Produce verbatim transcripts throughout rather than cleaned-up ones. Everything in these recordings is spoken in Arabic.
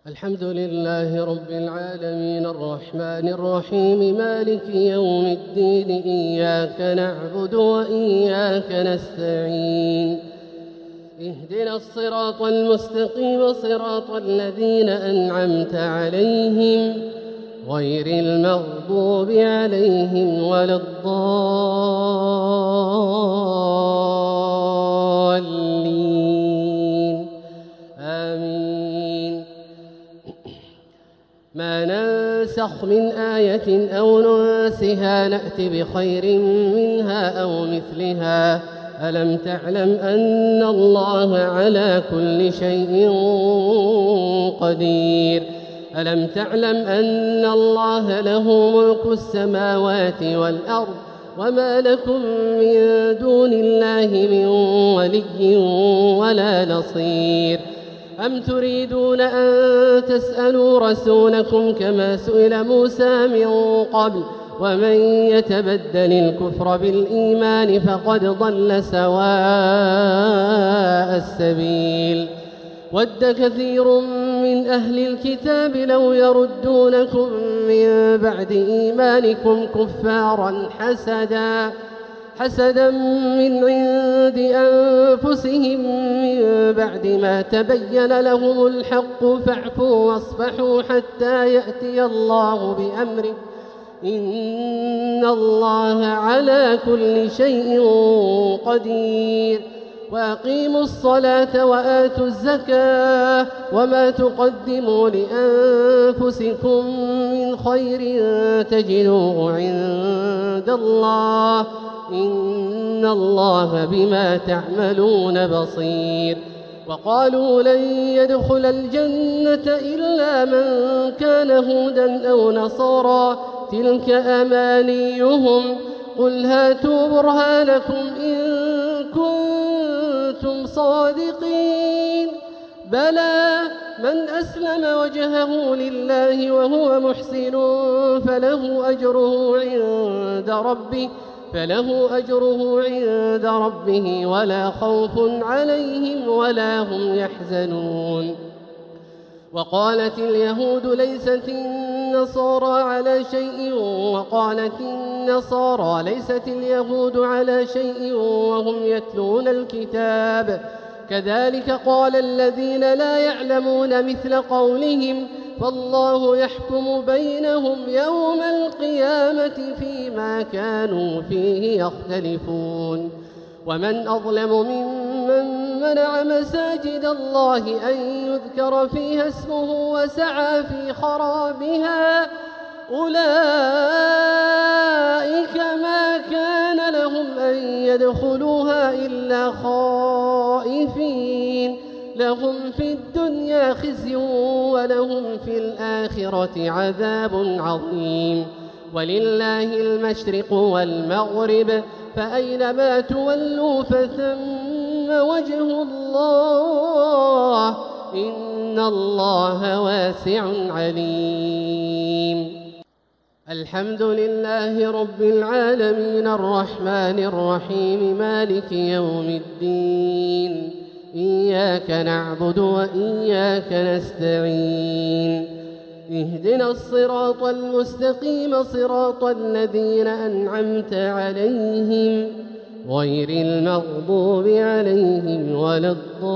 الحمد لله رب العالمين الرحمن الرحيم مالك يوم الدين إياك نعبد وإياك نستعين اهدنا الصراط المستقيم صراط الذين أنعمت عليهم غير المغضوب عليهم ولا الضالين آمين. ما ننسخ من آية أو ننسها نأت بخير منها أو مثلها. ألم تعلم أن الله على كل شيء قدير. ألم تعلم أن الله له ملك السماوات والأرض وما لكم من دون الله من ولي ولا نصير. أم تريدون أن تسألوا رسولكم كما سئل موسى من قبل ومن يتبدل الكفر بالإيمان فقد ضل سواء السبيل. ود كثير من أهل الكتاب لو يردونكم من بعد إيمانكم كفارا حسدا حسدا من عند أنفسهم من بعد ما تبين لهم الحق فاعفوا واصفحوا حتى يأتي الله بأمره إن الله على كل شيء قدير. وأقيموا الصلاة وآتوا الزكاة وما تقدموا لأنفسكم من خير تجدوه عند الله إن الله بما تعملون بصير. وقالوا لن يدخل الجنة إلا من كان هودا أو نصارى تلك أمانيهم قل هاتوا برهانكم إن كنتم صادقين. بلى من أسلم وجهه لله وهو محسن فله أجره عند ربه فله أجره عند ربه ولا خوف عليهم ولا هم يحزنون. وقالت اليهود ليست النصارى على شيء وقالت النصارى ليست اليهود على شيء وهم يتلون الكتاب كذلك قال الذين لا يعلمون مثل قولهم فالله يحكم بينهم يوم القيامة فيما كانوا فيه يختلفون. ومن أظلم ممن منع مساجد الله أن يذكر فيها اسمه وسعى في خرابها أولئك ما كان لهم أن يدخلوها إلا خائفين لهم في الدنيا خزي ولهم في الآخرة عذاب عظيم. ولله المشرق والمغرب فأينما تولوا فثم وجه الله إن الله واسع عليم. الحمد لله رب العالمين الرحمن الرحيم مالك يوم الدين إياك نعبد وإياك نستعين اهدنا الصراط المستقيم صراط الذين أنعمت عليهم غير المغضوب عليهم ولا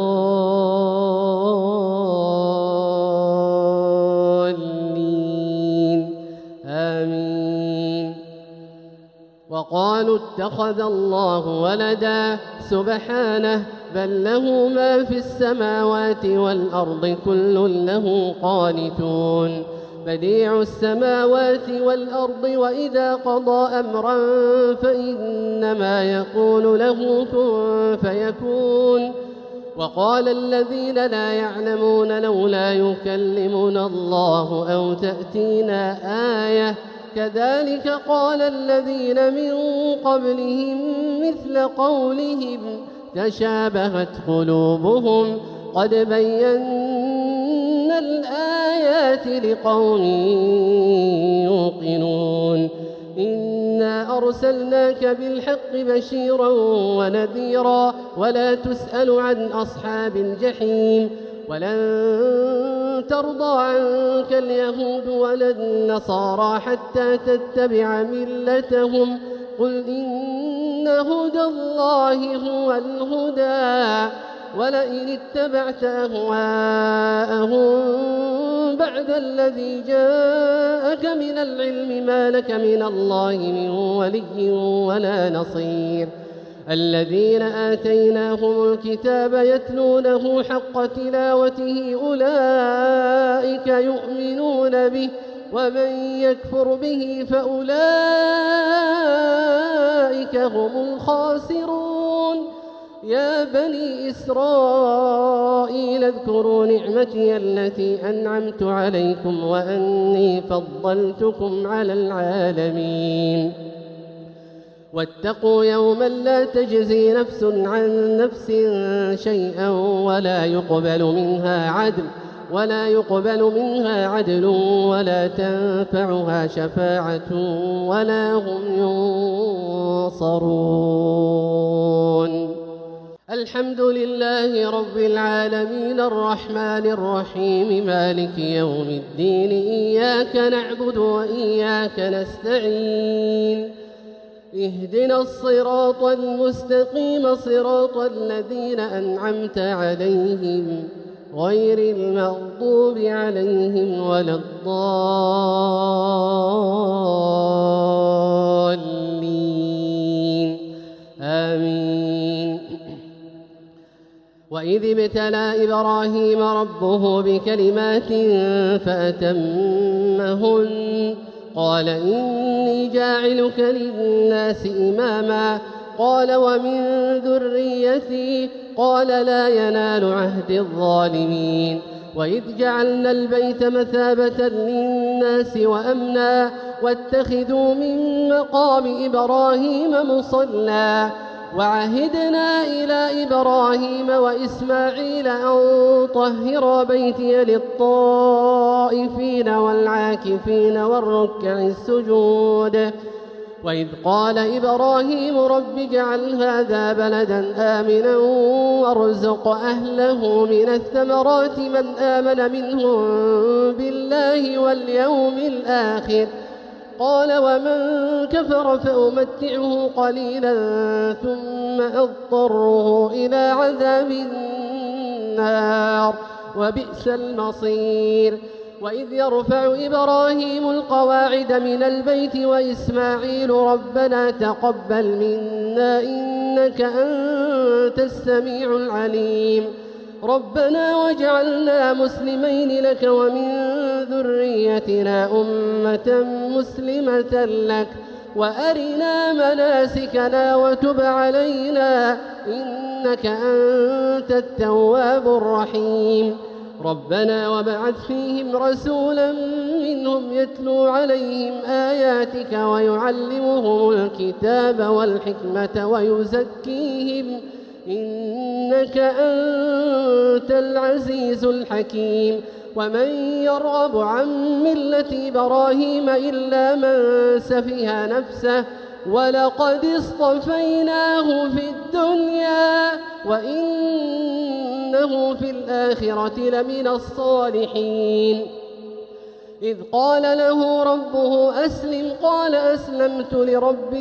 الضالين آمين. وقالوا اتخذ الله ولدا سبحانه بل له ما في السماوات والأرض كل له قانتون. بديع السماوات والأرض وإذا قضى أمرا فإنما يقول له كن فيكون. وقال الذين لا يعلمون لولا يكلمنا الله أو تأتينا آية كذلك قال الذين من قبلهم مثل قولهم تشابهت قلوبهم قد بينا الآيات لقوم يوقنون. إنا أرسلناك بالحق بشيرا ونذيرا ولا تسأل عن أصحاب الجحيم ولن ترضى عنك اليهود ولا النصارى حتى تتبع ملتهم قل إن هدى الله هو الهدى ولئن اتبعت أهواءهم بعد الذي جاءك من العلم ما لك من الله من ولي ولا نصير الذين آتيناهم الكتاب يتلونه حق تلاوته أولئك يؤمنون به ومن يكفر به فأولئك هم الخاسرون يا بني إسرائيل اذكروا نعمتي التي أنعمت عليكم وأني فضلتكم على العالمين واتقوا يوما لا تجزي نفس عن نفس شيئا ولا يقبل منها عدل ولا يقبل منها عدل ولا تنفعها شفاعة ولا هم ينصرون الحمد لله رب العالمين الرحمن الرحيم مالك يوم الدين إياك نعبد وإياك نستعين اهدنا الصراط المستقيم صراط الذين أنعمت عليهم غير المغضوب عليهم ولا الضالين آمين وإذ ابتلى إبراهيم ربه بكلمات فأتمهن قال إني جاعلك للناس إماما قال ومن ذريتي قال لا ينال عهد الظالمين وإذ جعلنا البيت مثابة للناس وأمنا واتخذوا من مقام إبراهيم مصلى وعهدنا إلى إبراهيم وإسماعيل أن طهرا بيتي للطائفين والعاكفين والركع السجود وإذ قال إبراهيم رب اجعل هذا بلدا آمنا وارزق أهله من الثمرات من آمن منهم بالله واليوم الآخر قال ومن كفر فأمتعه قليلا ثم أضطره إلى عذاب النار وبئس المصير وإذ يرفع إبراهيم القواعد من البيت وإسماعيل ربنا تقبل منا إنك أنت السميع العليم ربنا واجعلنا مسلمين لك ومن ذريتنا أمة مسلمة لك وأرنا مناسكنا وتب علينا إنك أنت التواب الرحيم ربنا وابعث فيهم رسولا منهم يتلو عليهم آياتك ويعلمهم الكتاب والحكمة ويزكيهم إنك أنت العزيز الحكيم ومن يرغب عن ملة إبراهيم إلا من سفه نفسه ولقد اصطفيناه في الدنيا وإنه في الآخرة لمن الصالحين إذ قال له ربه أسلم قال أسلمت لرب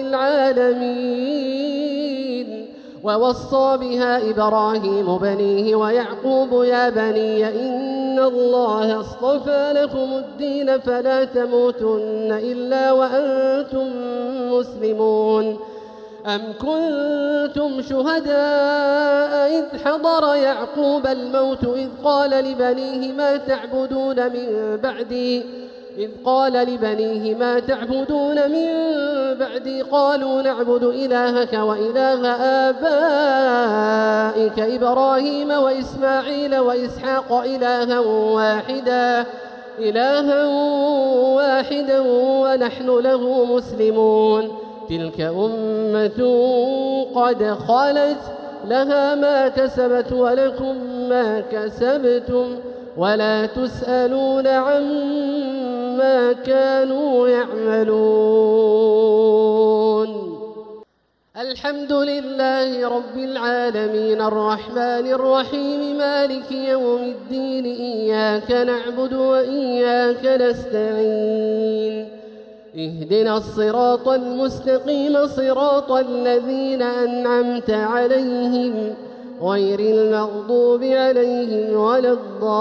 العالمين ووصى بها إبراهيم بنيه ويعقوب يا بني إن الله اصطفى لكم الدين فلا تموتن إلا وأنتم مسلمون أم كنتم شهداء إذ حضر يعقوب الموت إذ قال لبنيه ما تعبدون من بعدي إذ قال لبنيه ما تعبدون من بعدي قالوا نعبد إلهك وإله آبائك إبراهيم وإسماعيل وإسحاق إلها واحدا إلها واحدا ونحن له مسلمون تلك أمة قد خلت لها ما كسبت ولكم ما كسبتم ولا تسألون عما كانوا يعملون الحمد لله رب العالمين الرحمن الرحيم مالك يوم الدين إياك نعبد وإياك نستعين اهدنا الصراط المستقيم صراط الذين أنعمت عليهم غير المغضوب عليهم ولا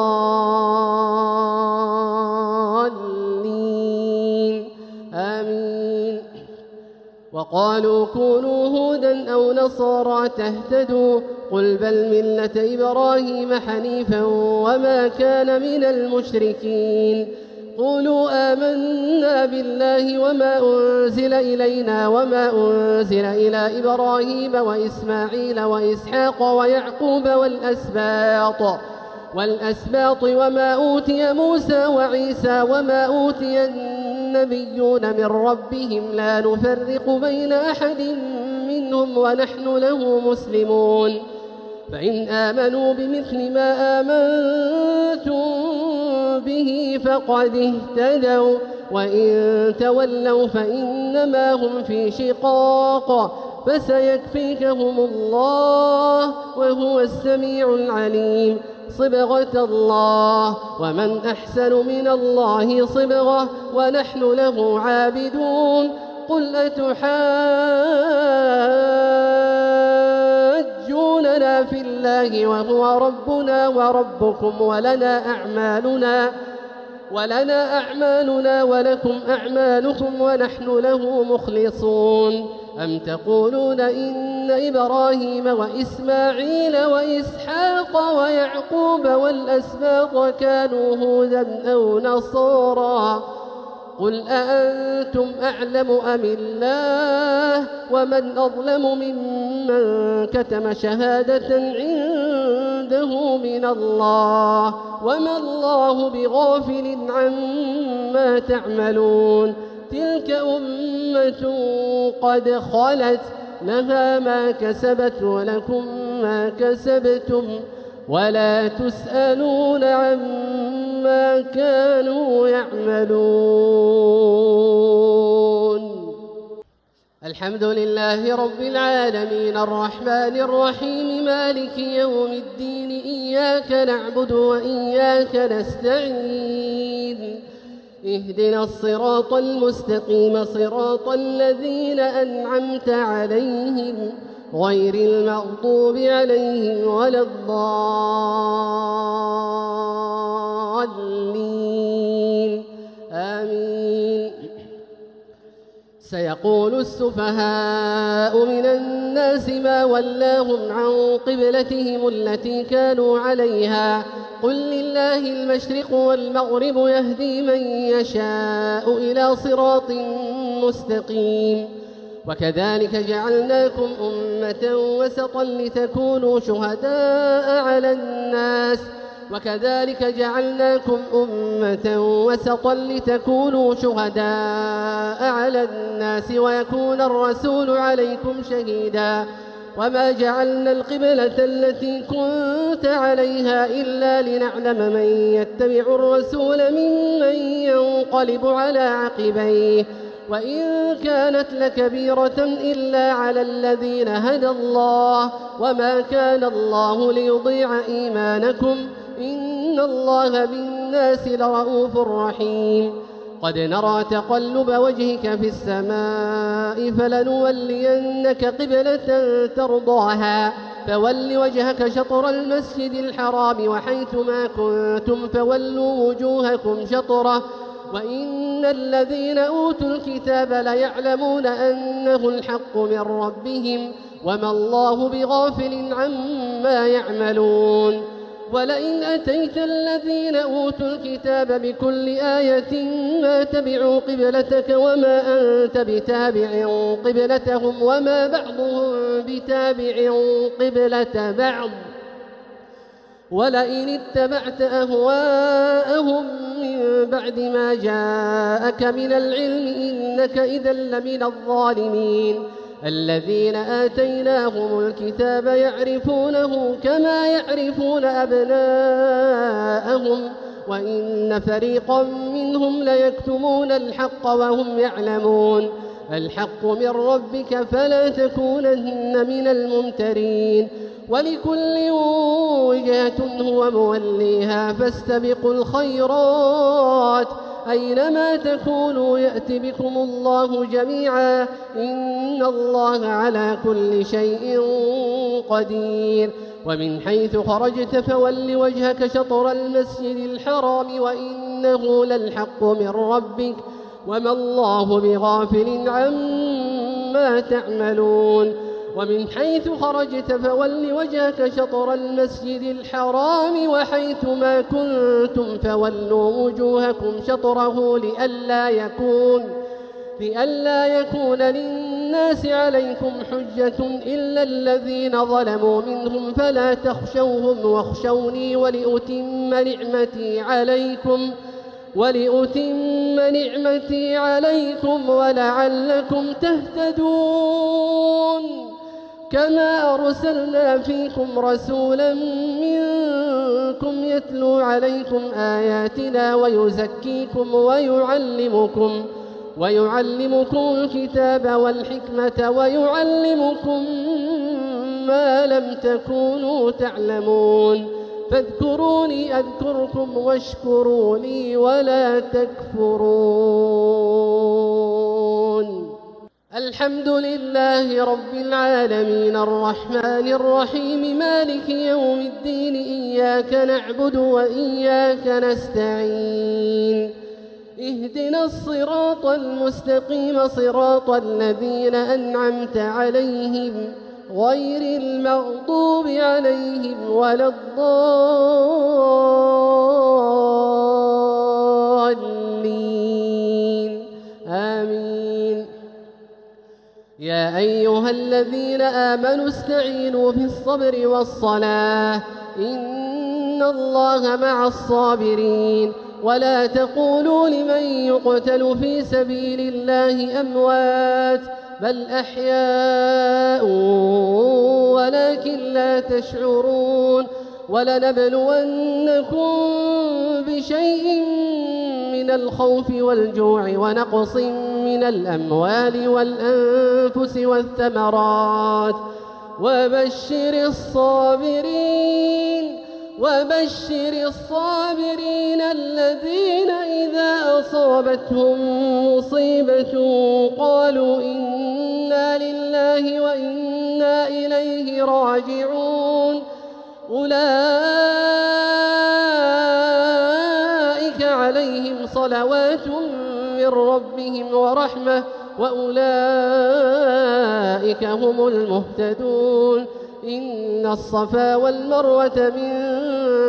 الضالين آمين. وقالوا كونوا هودا أو نصارى تهتدوا قل بل ملة إبراهيم حنيفا وما كان من المشركين قولوا آمنا بالله وما أنزل إلينا وما أنزل إلى إبراهيم وإسماعيل وإسحاق ويعقوب والأسباط والأسباط وما أوتي موسى وعيسى وما أوتي النبيون من ربهم لا نفرق بين أحد منهم ونحن له مسلمون فإن آمنوا بمثل ما آمنتم به فقد اهتدوا وإن تولوا فإنما هم في شقاق فسيكفيكهم الله وهو السميع العليم صبغة الله ومن أحسن من الله صبغة ونحن له عابدون قل أتحاجوننا في الله وهو ربنا وربكم ولنا أعمالنا ولنا أعمالنا ولكم أعمالكم ونحن له مخلصون أم تقولون إن إبراهيم وإسماعيل وإسحاق ويعقوب والأسباط كانوا هودا أو نصارى قل أأنتم أعلم أم الله ومن أظلم ممن كتم شهادة عنده من الله وما الله بغافل عما تعملون تلك أمة قد خلت لها ما كسبت ولكم ما كسبتم ولا تسألون عما كانوا يعملون. الحمد لله رب العالمين الرحمن الرحيم مالك يوم الدين إياك نعبد وإياك نستعين اهدنا الصراط المستقيم صراط الذين أنعمت عليهم غير المغضوب عليهم ولا الضالين آمين. سيقول السفهاء من الناس ما ولاهم عن قبلتهم التي كانوا عليها قل لله المشرق والمغرب يهدي من يشاء إلى صراط مستقيم وكذلك جعلناكم أمة وسطا لتكونوا شهداء على الناس وكذلك جعلناكم أمة وسطا لتكونوا شهداء على الناس ويكون الرسول عليكم شهيدا وما جعلنا القبلة التي كنت عليها إلا لنعلم من يتبع الرسول ممن ينقلب على عقبيه وإن كانت لكبيرة إلا على الذين هدى الله وما كان الله ليضيع إيمانكم إن الله بالناس لرؤوف رحيم قد نرى تقلب وجهك في السماء فلنولينك قبلة ترضاها فول وجهك شطر المسجد الحرام وحيث ما كنتم فولوا وجوهكم شطره وإن الذين أوتوا الكتاب ليعلمون أنه الحق من ربهم وما الله بغافل عما يعملون ولئن أتيت الذين أوتوا الكتاب بكل آية ما تبعوا قبلتك وما أنت بتابع قبلتهم وما بعضهم بتابع قبلة بعض ولئن اتبعت أهواءهم من بعد ما جاءك من العلم إنك إذا لمن الظالمين الذين آتيناهم الكتاب يعرفونه كما يعرفون أبناءهم وإن فريقا منهم ليكتمون الحق وهم يعلمون الحق من ربك فلا تكونن من الممترين ولكل وجهة هو موليها فاستبقوا الخيرات أينما تكونوا يأت بكم الله جميعا إن الله على كل شيء قدير ومن حيث خرجت فول وجهك شطر المسجد الحرام وإنه للحق من ربك وما الله بغافل عما تعملون ومن حيث خرجت فول وجهك شطر المسجد الحرام وحيث ما كنتم فولوا وجوهكم شطره لئلا يكون لئلا يكون للناس عليكم حجة إلا الذين ظلموا منهم فلا تخشوهم واخشوني ولأتم نعمتي عليكم ولأتم نعمتي عليكم ولعلكم تهتدون كما أرسلنا فيكم رسولا منكم يتلو عليكم آياتنا ويزكيكم ويعلمكم ويعلمكم الكتاب والحكمة ويعلمكم ما لم تكونوا تعلمون فاذكروني أذكركم واشكروا لي ولا تكفرون الحمد لله رب العالمين الرحمن الرحيم مالك يوم الدين إياك نعبد وإياك نستعين اهدنا الصراط المستقيم صراط الذين أنعمت عليهم غير المغضوب عليهم ولا الضالين آمين يا أيها الذين آمنوا استعينوا بالصبر والصلاة إن الله مع الصابرين ولا تقولوا لمن يقتل في سبيل الله أموات بل أحياء ولكن لا تشعرون ولنبلونكم بشيء من الخوف والجوع ونقص من الأموال والأنفس والثمرات وبشر الصابرين وبشر الصابرين الذين إذا أصابتهم مصيبة قالوا إنا لله وإنا إليه راجعون أولئك عليهم صلوات من ربهم ورحمة وأولئك هم المهتدون إن الصفا والمروة من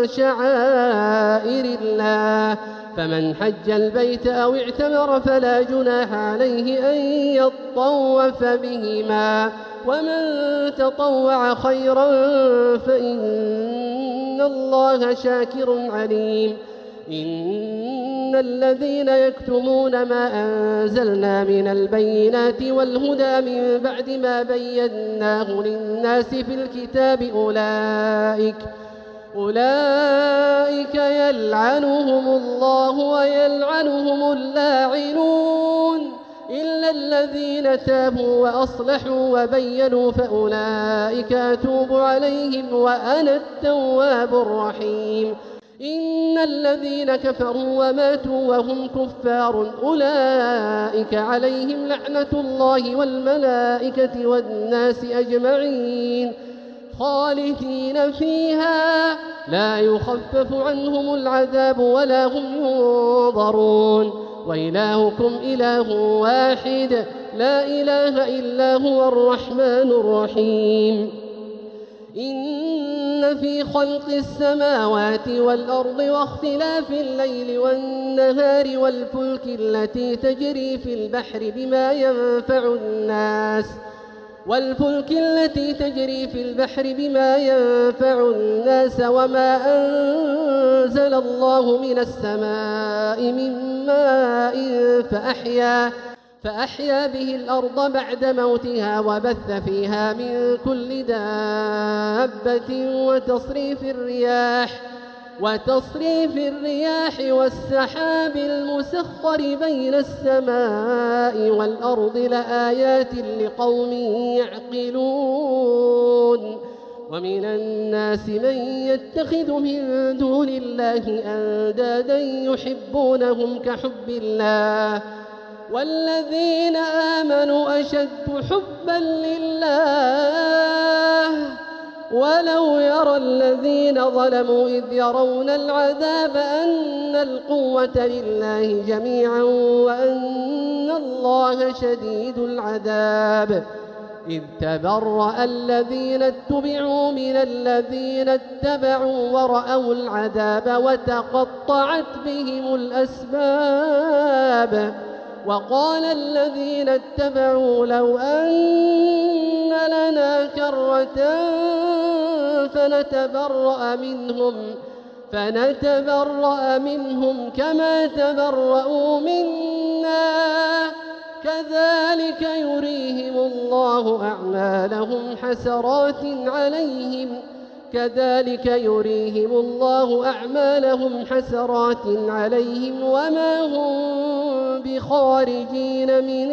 شعائر الله فمن حج البيت أو اعتمر فلا جناح عليه أن يطوف بهما ومن تطوع خيرا فإن الله شاكر عليم إن الذين يكتمون ما أنزلنا من البينات والهدى من بعد ما بيناه للناس في الكتاب أولئك أولئك يلعنهم الله ويلعنهم اللاعنون إلا الذين تابوا وأصلحوا وبينوا فأولئك أتوب عليهم وأنا التواب الرحيم إن الذين كفروا وماتوا وهم كفار أولئك عليهم لعنة الله والملائكة والناس أجمعين خالدين فيها لا يخفف عنهم العذاب ولا هم ينظرون وإلهكم إله واحد لا إله إلا هو الرحمن الرحيم إن في خلق السماوات والأرض واختلاف الليل والنهار والفلك التي تجري في البحر بما ينفع الناس والفلك التي تجري في البحر بما ينفع الناس وما أنزل الله من السماء من ماء فأحيا فأحيا به الأرض بعد موتها وبث فيها من كل دابة وتصريف الرياح وتصريف الرياح والسحاب المسخر بين السماء والأرض لآيات لقوم يعقلون ومن الناس من يتخذ من دون الله أندادا يحبونهم كحب الله والذين آمنوا أشد حبا لله ولو يرى الذين ظلموا إذ يرون العذاب أن القوة لله جميعا وأن الله شديد العذاب إذ تبرأ الذين اتبعوا من الذين اتبعوا ورأوا العذاب وتقطعت بهم الأسباب وقال الذين اتبعوا لو أن لنا كرة فنتبرأ منهم فنتبرأ منهم كما تبرأوا منا كذلك يريهم الله أعمالهم حسرات عليهم كذلك يريهم الله أعمالهم حسرات عليهم وما هم بخارجين من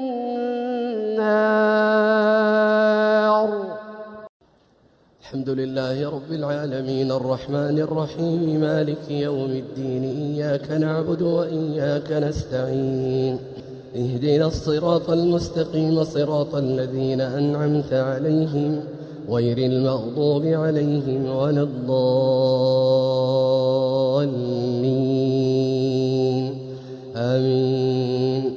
النار. الحمد لله رب العالمين الرحمن الرحيم مالك يوم الدين إياك نعبد وإياك نستعين اهدنا الصراط المستقيم صراط الذين أنعمت عليهم غير المغضوب عليهم ولا الضالين آمين.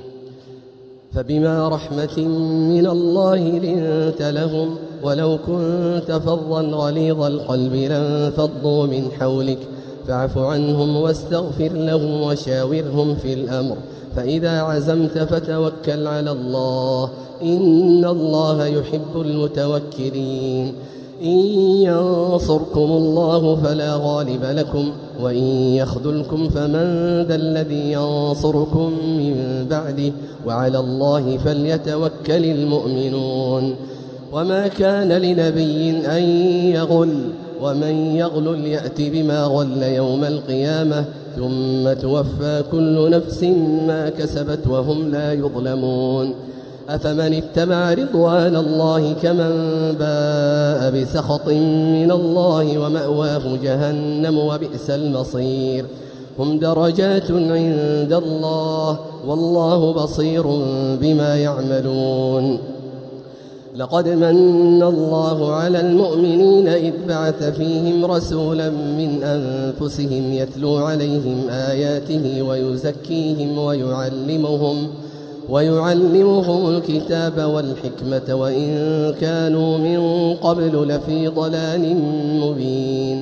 فبما رحمة من الله لنت لهم ولو كنت فظا غليظ القلب لانفضوا من حولك فاعف عنهم واستغفر لهم وشاورهم في الأمر فإذا عزمت فتوكل على الله إن الله يحب المتوكلين. إن ينصركم الله فلا غالب لكم وإن يخذلكم فمن ذا الذي ينصركم من بعده وعلى الله فليتوكل المؤمنون. وما كان لنبي أن يغل ومن يغل يأت بما غل يوم القيامة ثم توفى كل نفس ما كسبت وهم لا يظلمون. أفمن اتبع رضوان الله كمن باء بسخط من الله ومأواه جهنم وبئس المصير. هم درجات عند الله والله بصير بما يعملون. لقد من الله على المؤمنين إذ بعث فيهم رسولا من أنفسهم يتلو عليهم آياته ويزكيهم ويعلمهم ويعلمهم الكتاب والحكمة وإن كانوا من قبل لفي ضلال مبين.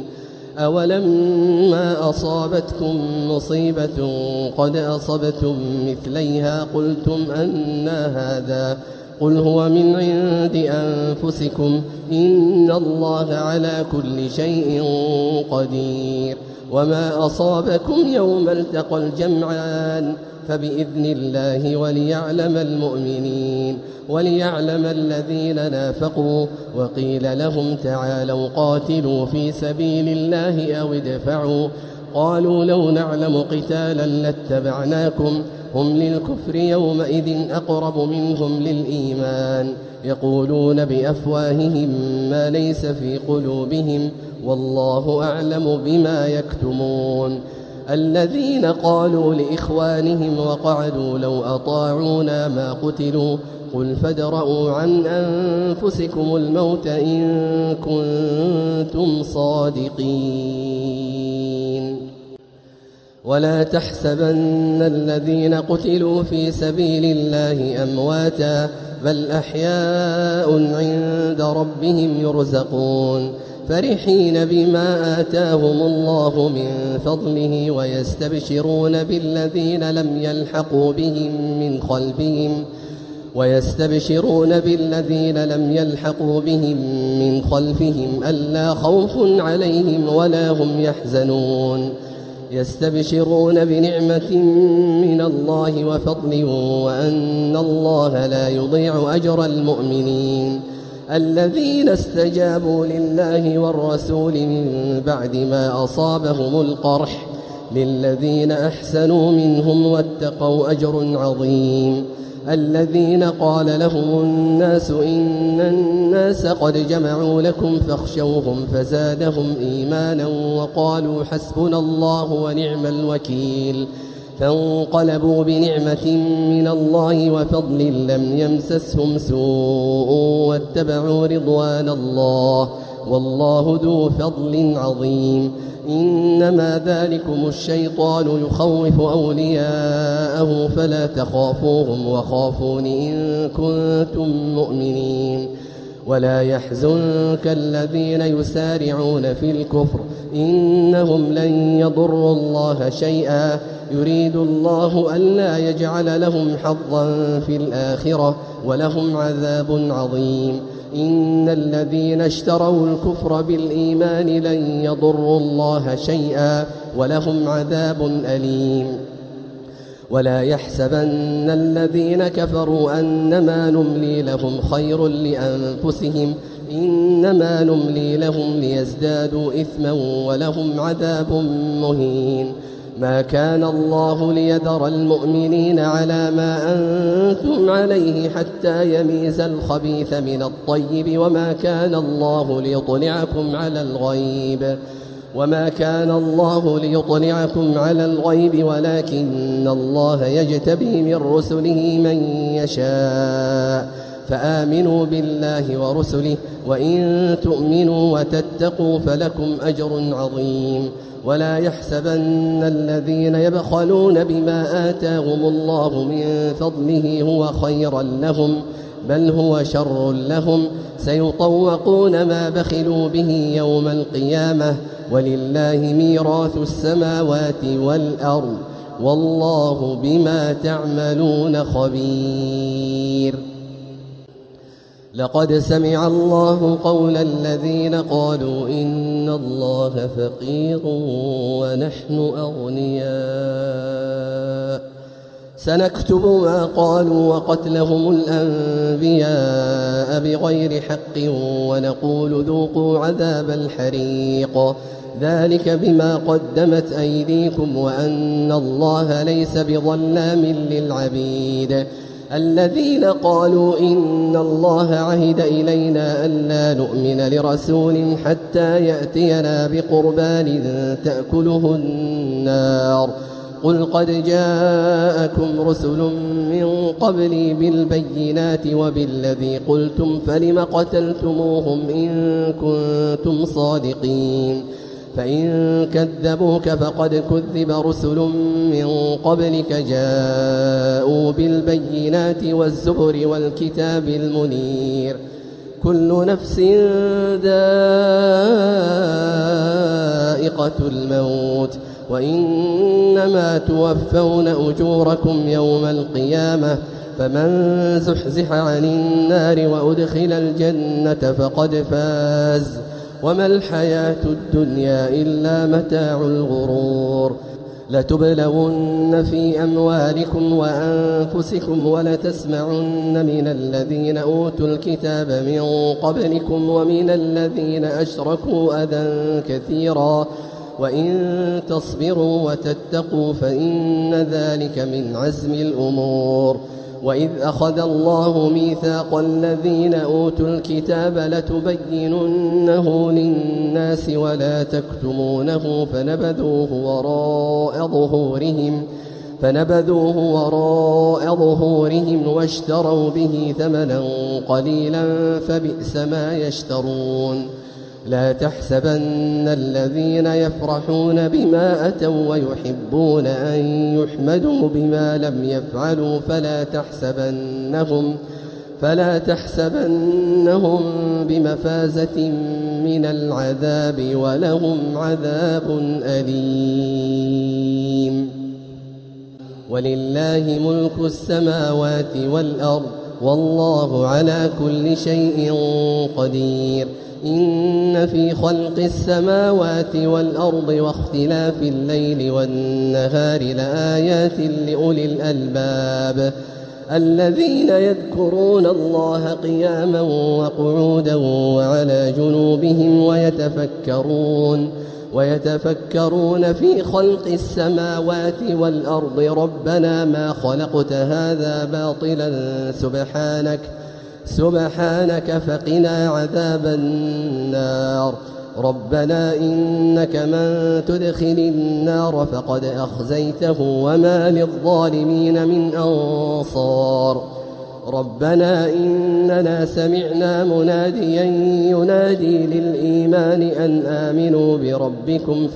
أولما أصابتكم مصيبة قد أصبتم مثليها قلتم أنى هذا قل هو من عند أنفسكم إن الله على كل شيء قدير. وما أصابكم يوم التقى الجمعان فبإذن الله وليعلم المؤمنين وليعلم الذين نافقوا. وقيل لهم تعالوا قاتلوا في سبيل الله أو ادفعوا قالوا لو نعلم قتالا لاتبعناكم هم للكفر يومئذ أقرب منهم للإيمان يقولون بأفواههم ما ليس في قلوبهم والله أعلم بما يكتمون. الذين قالوا لإخوانهم وقعدوا لو أطاعونا ما قتلوا قل فادرءوا عن أنفسكم الموت إن كنتم صادقين. ولا تحسبن الذين قتلوا في سبيل الله أمواتا بل أحياء عند ربهم يرزقون فرحين بما آتاهم الله من فضله ويستبشرون بالذين لم يلحقوا بهم من خلفهم ويستبشرون بالذين لم يلحقوا بهم من خلفهم ألا خوف عليهم ولا هم يحزنون. يستبشرون بنعمة من الله وفضل وأن الله لا يضيع أجر المؤمنين. الذين استجابوا لله والرسول من بعد ما أصابهم القرح للذين أحسنوا منهم واتقوا أجر عظيم. الذين قال لهم الناس إن الناس قد جمعوا لكم فاخشوهم فزادهم إيمانا وقالوا حسبنا الله ونعم الوكيل. فانقلبوا بنعمة من الله وفضل لم يمسسهم سوء واتبعوا رضوان الله والله ذو فضل عظيم. إنما ذلكم الشيطان يخوف أولياءه فلا تخافوهم وخافون إن كنتم مؤمنين. ولا يحزنك الذين يسارعون في الكفر إنهم لن يضروا الله شيئا يريد الله ألا يجعل لهم حظا في الآخرة ولهم عذاب عظيم. إن الذين اشتروا الكفر بالإيمان لن يضروا الله شيئا ولهم عذاب أليم. ولا يحسبن الذين كفروا أنما نملي لهم خير لأنفسهم إنما نملي لهم ليزدادوا إثما ولهم عذاب مهين. ما كان الله ليذر المؤمنين على ما أنتم عليه حتى يميز الخبيث من الطيب وما كان الله ليطلعكم على الغيب وما كان الله ليطلعكم على الغيب ولكن الله يجتبي من رسله من يشاء. فآمنوا بالله ورسله وإن تؤمنوا وتتقوا فلكم أجر عظيم. ولا يحسبن الذين يبخلون بما آتاهم الله من فضله هو خيرا لهم بل هو شر لهم سيطوقون ما بخلوا به يوم القيامة ولله ميراث السماوات والأرض والله بما تعملون خبير. لقد سمع الله قول الذين قالوا إن الله فقير ونحن أغنياء سنكتب ما قالوا وقتلهم الأنبياء بغير حق ونقول ذوقوا عذاب الحريق ذلك بما قدمت أيديكم وأن الله ليس بظلام للعبيد. الذين قالوا إن الله عهد إلينا ألا نؤمن لرسول حتى يأتينا بقربان تأكله النار قل قد جاءكم رسل من قبلي بالبينات وبالذي قلتم فلم قتلتموهم إن كنتم صادقين. فإن كذبوك فقد كذب رسل من قبلك جاءوا بالبينات والزبر والكتاب المنير كل نفس ذائقة الموت وإنما توفون أجوركم يوم القيامة فمن زحزح عن النار وأدخل الجنة فقد فاز وما الحياة الدنيا إلا متاع الغرور. لتبلون في أموالكم وأنفسكم ولتسمعن من الذين أوتوا الكتاب من قبلكم ومن الذين أشركوا أذى كثيرا وإن تصبروا وتتقوا فإن ذلك من عزم الأمور. وإذ أخذ الله ميثاق الذين أوتوا الكتاب لتبيننه للناس ولا تكتمونه فنبذوه وراء ظهورهم فنبذوه وراء ظهورهم واشتروا به ثمنا قليلا فبئس ما يشترون. لا تحسبن الذين يفرحون بما أتوا ويحبون أن يحمدوا بما لم يفعلوا فلا تحسبنهم فلا تحسبنهم بمفازة من العذاب ولهم عذاب أليم. ولله ملك السماوات والأرض والله على كل شيء قدير. إن في خلق السماوات والأرض واختلاف الليل والنهار لآيات لأولي الألباب الذين يذكرون الله قياما وقعودا وعلى جنوبهم ويتفكرون ويتفكرون في خلق السماوات والأرض ربنا ما خلقت هذا باطلا سبحانك سبحانك فقنا عذاب النار ربنا إنك من تدخل النار فقد أخزيته وما للظالمين من أنصار ربنا إننا سمعنا مناديا ينادي للإيمان أن آمنوا بربكم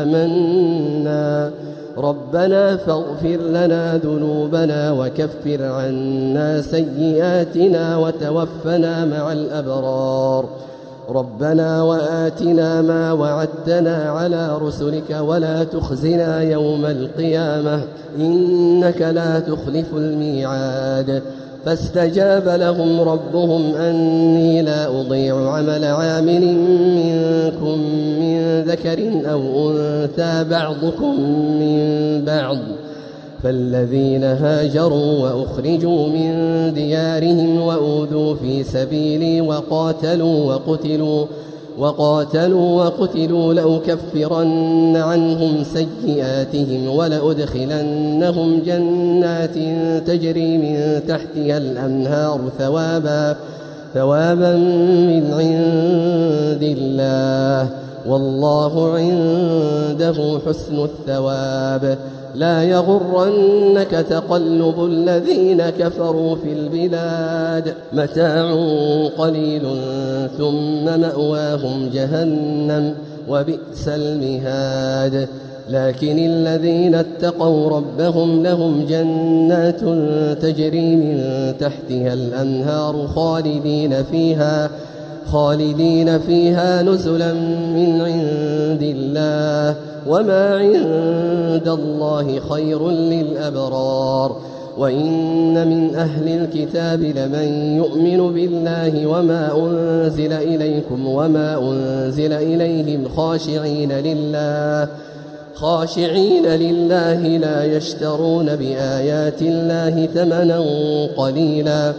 فآمنا ربنا فاغفر لنا ذنوبنا وكفر عنا سيئاتنا وتوفنا مع الأبرار ربنا وآتنا ما وعدتنا على رسلك ولا تخزنا يوم القيامة إنك لا تخلف الميعاد فاستجاب لهم ربهم أني لا أضيع عمل عامل منكم من ذكر أو أنثى بعضكم من بعض فالذين هاجروا وأخرجوا من ديارهم وأوذوا في سبيلي وقاتلوا وقتلوا وقاتلوا وقتلوا لأكفرن عنهم سيئاتهم ولأدخلنهم جنات تجري من تحتها الأنهار ثوابا ثوابا من عند الله والله عنده حسن الثواب لا يغرنك تقلب الذين كفروا في البلاد متاع قليل ثم مأواهم جهنم وبئس المهاد لكن الذين اتقوا ربهم لهم جنات تجري من تحتها الأنهار خالدين فيها خالدين فيها نزلا من عند الله وما عند الله خير للأبرار وإن من أهل الكتاب لمن يؤمن بالله وما أنزل إليكم وما أنزل إليهم خاشعين لله خاشعين لله لا يشترون بآيات الله ثمنا قليلا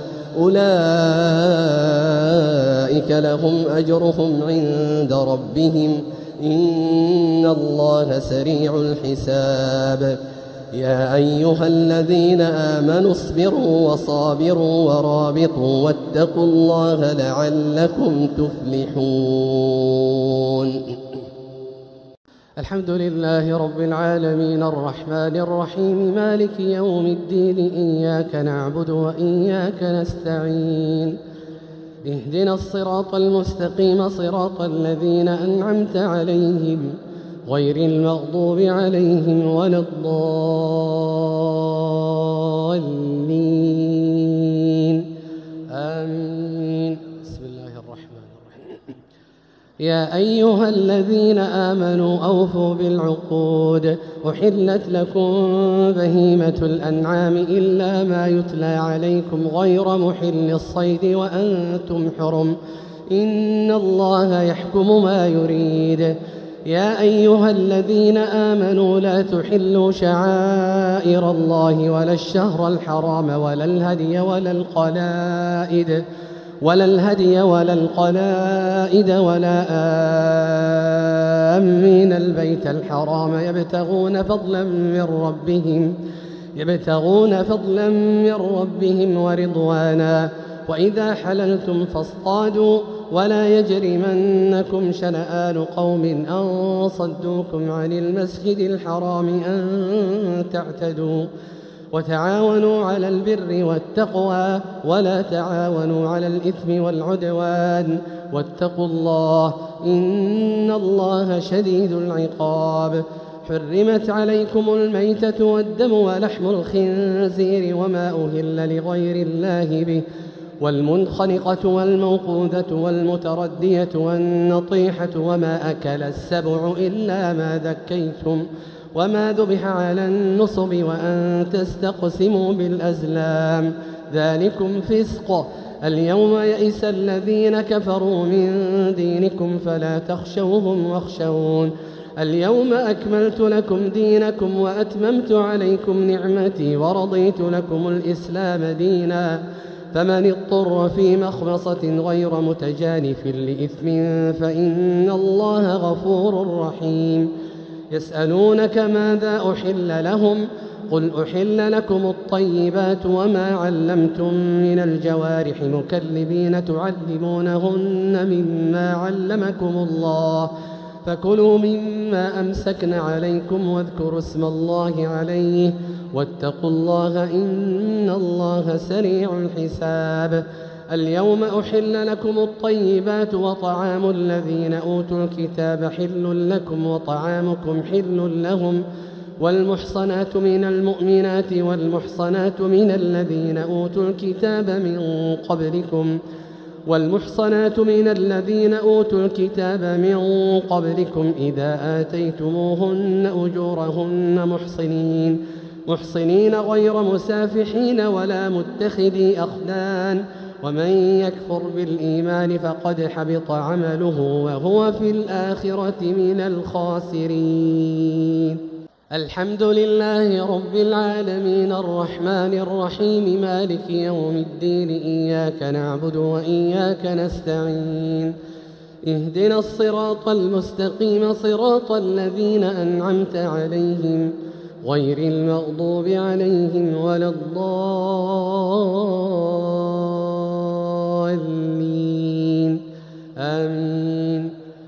أولئك لهم أجرهم عند ربهم إن الله سريع الحساب يا أيها الذين آمنوا اصبروا وصابروا ورابطوا واتقوا الله لعلكم تفلحون الحمد لله رب العالمين الرحمن الرحيم مالك يوم الدين إياك نعبد وإياك نستعين اهدنا الصراط المستقيم صراط الذين أنعمت عليهم غير المغضوب عليهم ولا الضالين آمين بسم الله الرحمن الرحيم يا أيها الذين آمنوا أوفوا بالعقود أحلت لكم بهيمة الأنعام إلا ما يتلى عليكم غير محل الصيد وأنتم حرم إن الله يحكم ما يريد يا أيها الذين آمنوا لا تحلوا شعائر الله ولا الشهر الحرام ولا الهدي ولا القلائد ولا الهدي ولا القلائد ولا آمين البيت الحرام يبتغون فضلا من ربهم يبتغون فضلا من ربهم ورضوانا وإذا حللتم فاصطادوا ولا يجرمنكم شنآن قوم أن صدوكم عن المسجد الحرام أن تعتدوا وتعاونوا على البر والتقوى ولا تعاونوا على الإثم والعدوان واتقوا الله إن الله شديد العقاب حرمت عليكم الميتة والدم ولحم الخنزير وما أهل لغير الله به والمنخنقة والموقوذة والمتردية والنطيحة وما أكل السبع إلا ما ذكيتم وما ذبح على النصب وأن تستقسموا بالأزلام ذلكم فسق اليوم يئس الذين كفروا من دينكم فلا تخشوهم واخشون اليوم أكملت لكم دينكم وأتممت عليكم نعمتي ورضيت لكم الإسلام دينا فمن اضطر في مخمصة غير متجانف لإثم فإن الله غفور رحيم. يسألونك ماذا أحل لهم قل أحل لكم الطيبات وما علمتم من الجوارح مكلبين تعلمونهن مما علمكم الله فكلوا مما أمسكن عليكم واذكروا اسم الله عليه واتقوا الله إن الله سريع الحساب. اليوم أحل لكم الطيبات وطعام الذين أوتوا الكتاب حل لكم وطعامكم حل لهم والمحصنات من المؤمنات والمحصنات من الذين أوتوا الكتاب من قبلكم والمحصنات من الذين أوتوا الكتاب من قبلكم إذا آتيتموهن أجورهن محصنين محصنين غير مسافحين ولا متخذي أخدان ومن يكفر بالإيمان فقد حبط عمله وهو في الآخرة من الخاسرين. الحمد لله رب العالمين الرحمن الرحيم مالك يوم الدين إياك نعبد وإياك نستعين اهدنا الصراط المستقيم صراط الذين أنعمت عليهم غير المغضوب عليهم ولا الضالين آمين.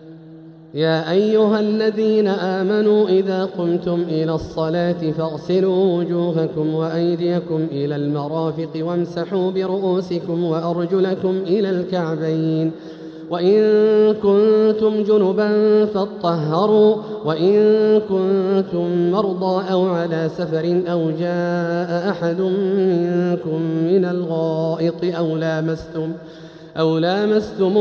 يا أيها الذين آمنوا إذا قمتم إلى الصلاة فاغسلوا وجوهكم وأيديكم إلى المرافق وامسحوا برؤوسكم وأرجلكم إلى الكعبين وإن كنتم جنبا فاطهروا وإن كنتم مرضى أو على سفر أو جاء أحد منكم من الغائط أو لامستم أو لامستم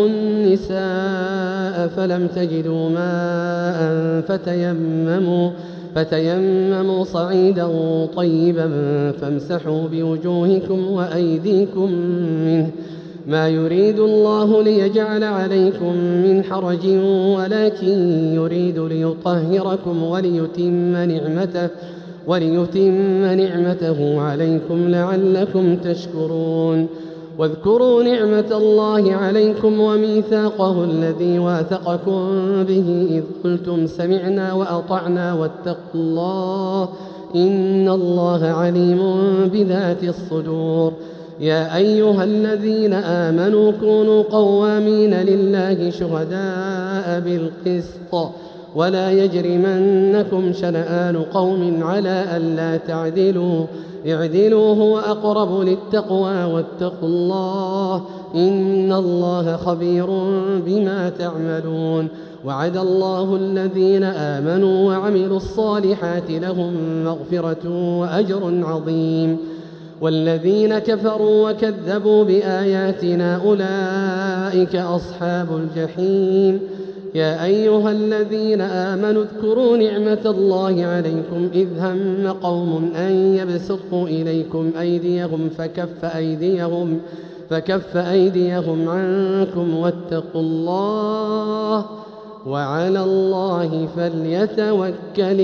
النساء فلم تجدوا ماء فتيمموا فتيمموا صعيدا طيبا فامسحوا بوجوهكم وأيديكم منه ما يريد الله ليجعل عليكم من حرج ولكن يريد ليطهركم وليتم نعمته وليتم نعمته عليكم لعلكم تشكرون. واذكروا نعمة الله عليكم وميثاقه الذي واثقكم به إذ قلتم سمعنا وأطعنا واتقوا الله إن الله عليم بذات الصدور. يا أيها الذين آمنوا كونوا قوامين لله شهداء بالقسط ولا يجرمنكم شنآن قوم على ألا تعدلوا اعدلوا هو أقرب للتقوى واتقوا الله إن الله خبير بما تعملون. وعد الله الذين آمنوا وعملوا الصالحات لهم مغفرة وأجر عظيم والذين كفروا وكذبوا بآياتنا أولئك أصحاب الجحيم. يا أيها الذين آمنوا اذكروا نعمة الله عليكم إذ هم قوم أن يبسطوا إليكم أيديهم فكف أيديهم فكف أيديهم عنكم واتقوا الله وعلى الله فليتوكل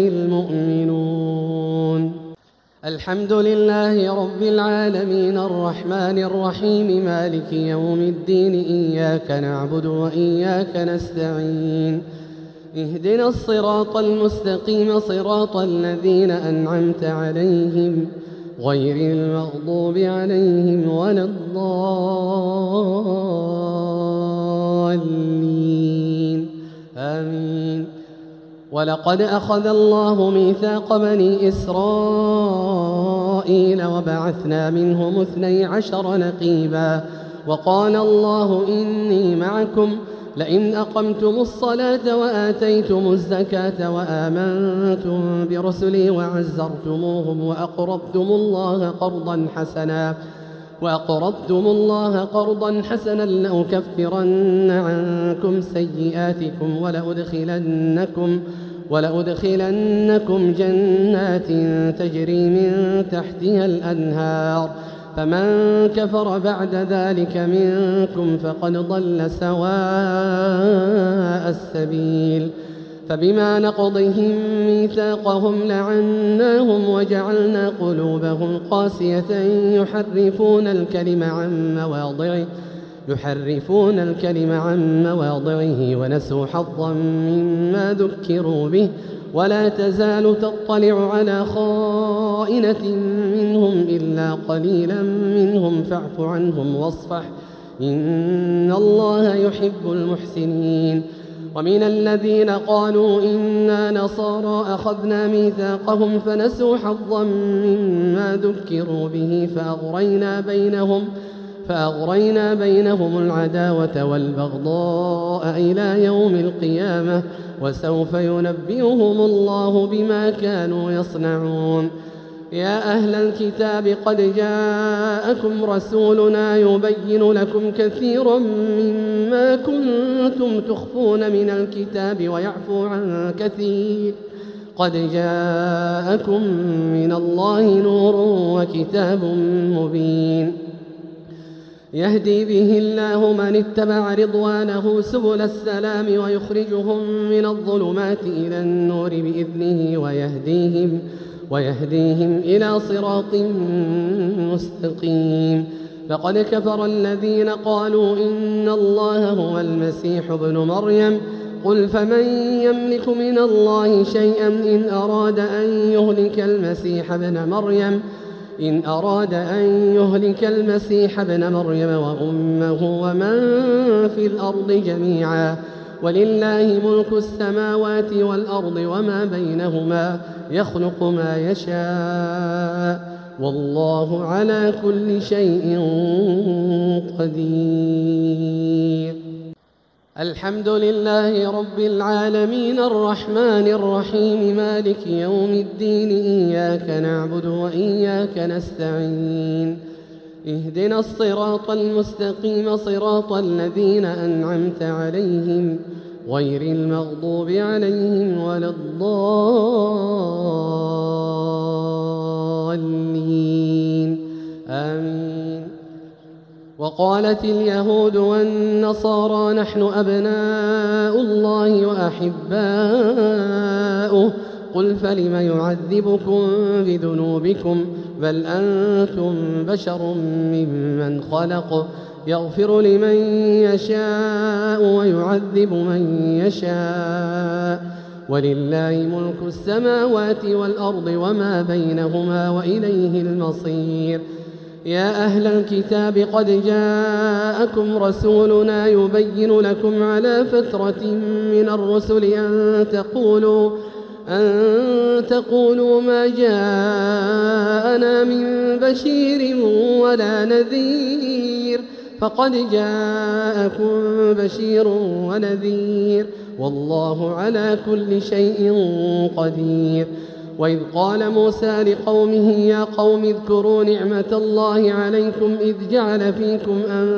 المؤمنون. الحمد لله رب العالمين الرحمن الرحيم مالك يوم الدين إياك نعبد وإياك نستعين اهدنا الصراط المستقيم صراط الذين أنعمت عليهم غير المغضوب عليهم ولا الضالين آمين. ولقد أخذ الله ميثاق بني إسرائيل وبعثنا منهم اثني عشر نقيبا وقال الله إني معكم لئن أقمتم الصلاة وآتيتم الزكاة وآمنتم برسلي وعزرتموهم وأقرضتم الله قرضا حسنا وأقرضتم الله قرضا حسنا لأكفرن عنكم سيئاتكم ولأدخلنكم ولأدخلنكم جنات تجري من تحتها الأنهار فمن كفر بعد ذلك منكم فقد ضل سواء السبيل. فبما نقضهم ميثاقهم لعناهم وجعلنا قلوبهم قاسية يحرفون الكلم عن مواضعه يحرفون الكلم عن مواضعه ونسوا حظا مما ذكروا به ولا تزال تطلع على خائنة منهم إلا قليلا منهم فاعف عنهم واصفح إن الله يحب المحسنين. ومن الذين قالوا إنا نصارى أخذنا ميثاقهم فنسوا حظا مما ذكروا به فأغرينا بينهم فأغرينا بينهم العداوة والبغضاء إلى يوم القيامة وسوف ينبئهم الله بما كانوا يصنعون. يا أهل الكتاب قد جاءكم رسولنا يبين لكم كثيرا مما كنتم تخفون من الكتاب ويعفو عن كثير قد جاءكم من الله نور وكتاب مبين يهدي به الله من اتبع رضوانه سبل السلام ويخرجهم من الظلمات إلى النور بإذنه ويهديهم ويهديهم إلى صراط مستقيم. لقد كفر الذين قالوا إن الله هو المسيح ابن مريم قل فمن يملك من الله شيئا إن أراد أن يهلك المسيح ابن مريم إن أراد أن يهلك المسيح ابن مريم وأمه ومن في الأرض جميعا ولله ملك السماوات والأرض وما بينهما يخلق ما يشاء والله على كل شيء قدير. الحمد لله رب العالمين الرحمن الرحيم مالك يوم الدين إياك نعبد وإياك نستعين اهدنا الصراط المستقيم صراط الذين أنعمت عليهم غير المغضوب عليهم ولا الضالين آمين. وقالت اليهود والنصارى نحن أبناء الله وأحباؤه قل فلم يعذبكم بذنوبكم بل أنتم بشر ممن خلق يغفر لمن يشاء ويعذب من يشاء ولله ملك السماوات والأرض وما بينهما وإليه المصير. يا أهل الكتاب قد جاءكم رسولنا يبين لكم على فترة من الرسل أن تقولوا أن تقولوا ما جاءنا من بشير ولا نذير فقد جاءكم بشير ونذير والله على كل شيء قدير. وإذ قال موسى لقومه يا قوم اذكروا نعمة الله عليكم إذ جعل فيكم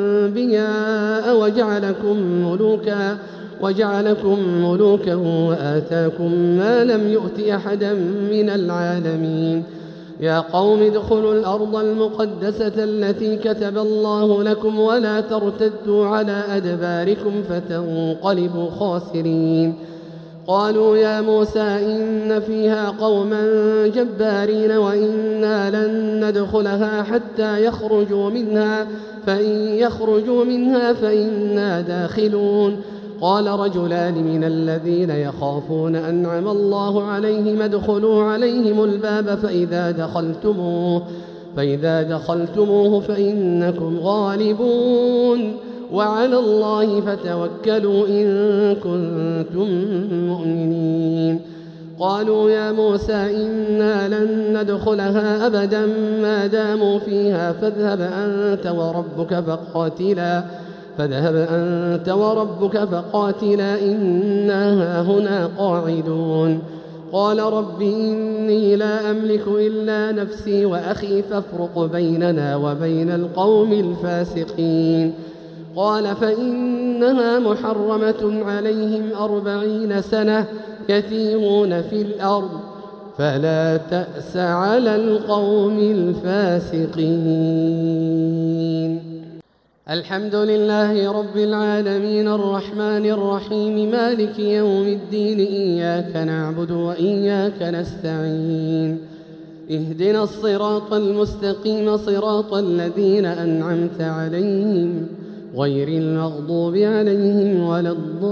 أنبياء وجعلكم ملوكا وجعلكم ملوكا وآتاكم ما لم يؤت أحدا من العالمين. يا قوم ادخلوا الأرض المقدسة التي كتب الله لكم ولا ترتدوا على أدباركم فتنقلبوا خاسرين. قالوا يا موسى إن فيها قوما جبارين وإنا لن ندخلها حتى يخرجوا منها فإن يخرجوا منها فإنا داخلون. قال رجلان من الذين يخافون أنعم الله عليهم ادخلوا عليهم الباب فإذا دخلتموه فإذا دخلتموه فإنكم غالبون وعلى الله فتوكلوا إن كنتم مؤمنين. قالوا يا موسى إنا لن ندخلها أبدا ما داموا فيها فاذهب أنت وربك فقاتلا فاذهب أنت وربك فقاتلا إنا هاهنا قاعدون. قال رب إني لا أملك إلا نفسي وأخي فافرق بيننا وبين القوم الفاسقين. قال فإنها محرمة عليهم أربعين سنة يتيهون في الأرض فلا تأس على القوم الفاسقين. الحمد لله رب العالمين الرحمن الرحيم مالك يوم الدين إياك نعبد وإياك نستعين اهدنا الصراط المستقيم صراط الذين أنعمت عليهم غير المغضوب عليهم ولا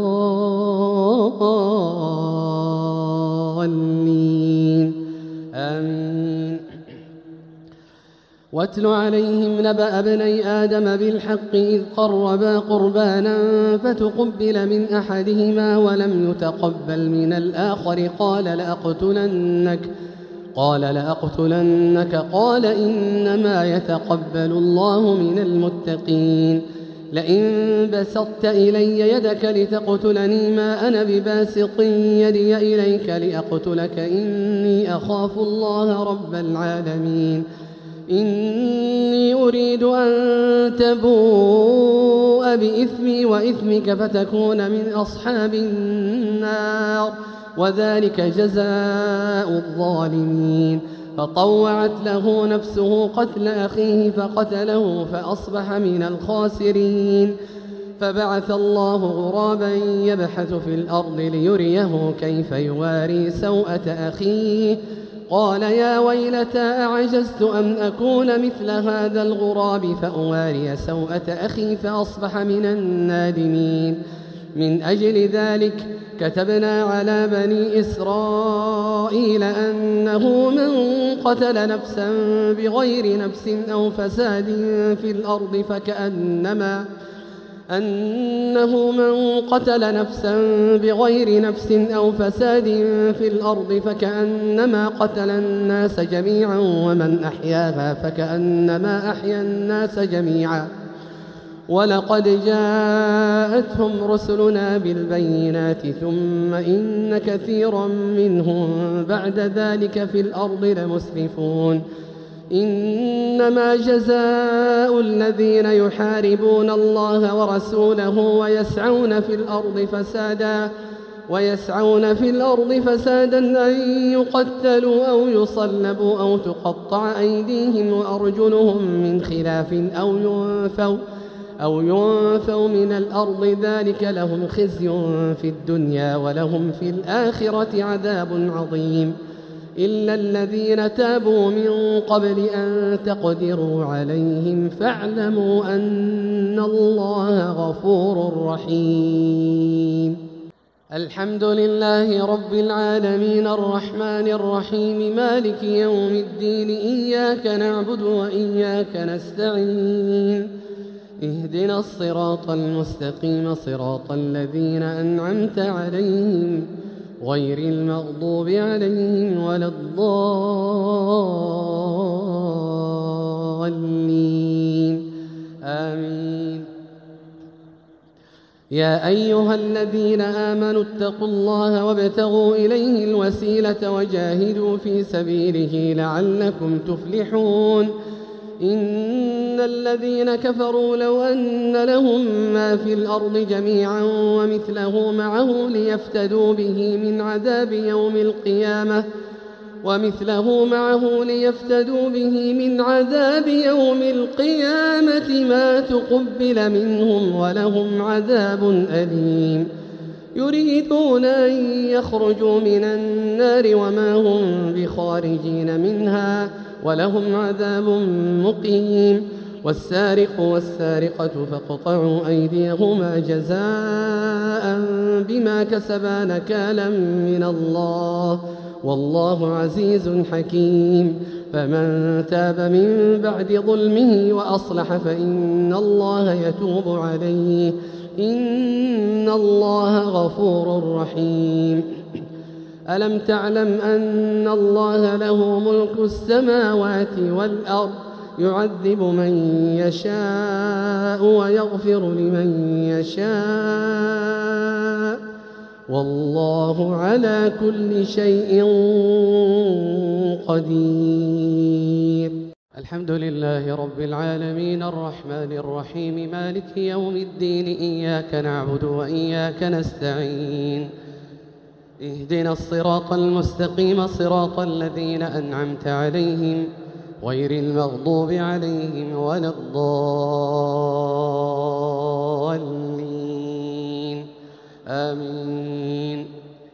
الضالين آمين. واتل عليهم نبأ ابني آدم بالحق إذ قربا قربانا فتقبل من أحدهما ولم يتقبل من الآخر قال لأقتلنك قال لأقتلنك قال إنما يتقبل الله من المتقين لئن بسطت إلي يدك لتقتلني ما أنا بباسط يدي إليك لأقتلك إني أخاف الله رب العالمين إني أريد أن تبوء بإثمي وإثمك فتكون من أصحاب النار وذلك جزاء الظالمين فطوعت له نفسه قتل أخيه فقتله فأصبح من الخاسرين فبعث الله غرابا يبحث في الأرض ليريه كيف يواري سوءة أخيه قال يا ويلتى أعجزت أن أكون مثل هذا الغراب فأواري سوءة أخي فأصبح من النادمين من أجل ذلك كتبنا على بني إسرائيل أنه من قتل نفسا بغير نفس أو فساد في الأرض فكأنما أنه من قتل نفسا بغير نفس أو فساد في الأرض فكأنما قتل الناس جميعا ومن أحياها فكأنما أحيا الناس جميعا ولقد جاءتهم رسلنا بالبينات ثم إن كثيرا منهم بعد ذلك في الأرض لمسرفون إنما جزاء الذين يحاربون الله ورسوله ويسعون في الأرض فسادا ويسعون في الأرض فسادا أن يقتلوا أو يصلبوا أو تقطع أيديهم وأرجلهم من خلاف أو ينفوا أو ينفوا من الأرض ذلك لهم خزي في الدنيا ولهم في الآخرة عذاب عظيم إلا الذين تابوا من قبل أن تقدروا عليهم فاعلموا أن الله غفور رحيم. الحمد لله رب العالمين الرحمن الرحيم مالك يوم الدين إياك نعبد وإياك نستعين اهدنا الصراط المستقيم صراط الذين أنعمت عليهم غير المغضوب عليهم ولا الضالين آمين. يا أيها الذين آمنوا اتقوا الله وابتغوا إليه الوسيلة وجاهدوا في سبيله لعلكم تفلحون إن الذين كفروا لو أن لهم ما في الأرض جميعا ومثله معه ليفتدوا به من عذاب يوم القيامة ومثله معه ليفتدوا به من عذاب يوم القيامة ما تقبل منهم ولهم عذاب أليم يريدون أن يخرجوا من النار وما هم بخارجين منها ولهم عذاب مقيم والسارق والسارقة فاقطعوا أيديهما جزاء بما كسبا نكالا من الله والله عزيز حكيم فمن تاب من بعد ظلمه وأصلح فإن الله يتوب عليه إن الله غفور رحيم. ألم تعلم أن الله له ملك السماوات والأرض يعذب من يشاء ويغفر لمن يشاء والله على كل شيء قدير. الحمد لله رب العالمين الرحمن الرحيم مالك يوم الدين إياك نعبد وإياك نستعين اهدنا الصراط المستقيم صراط الذين أنعمت عليهم غير المغضوب عليهم ولا الضالين آمين.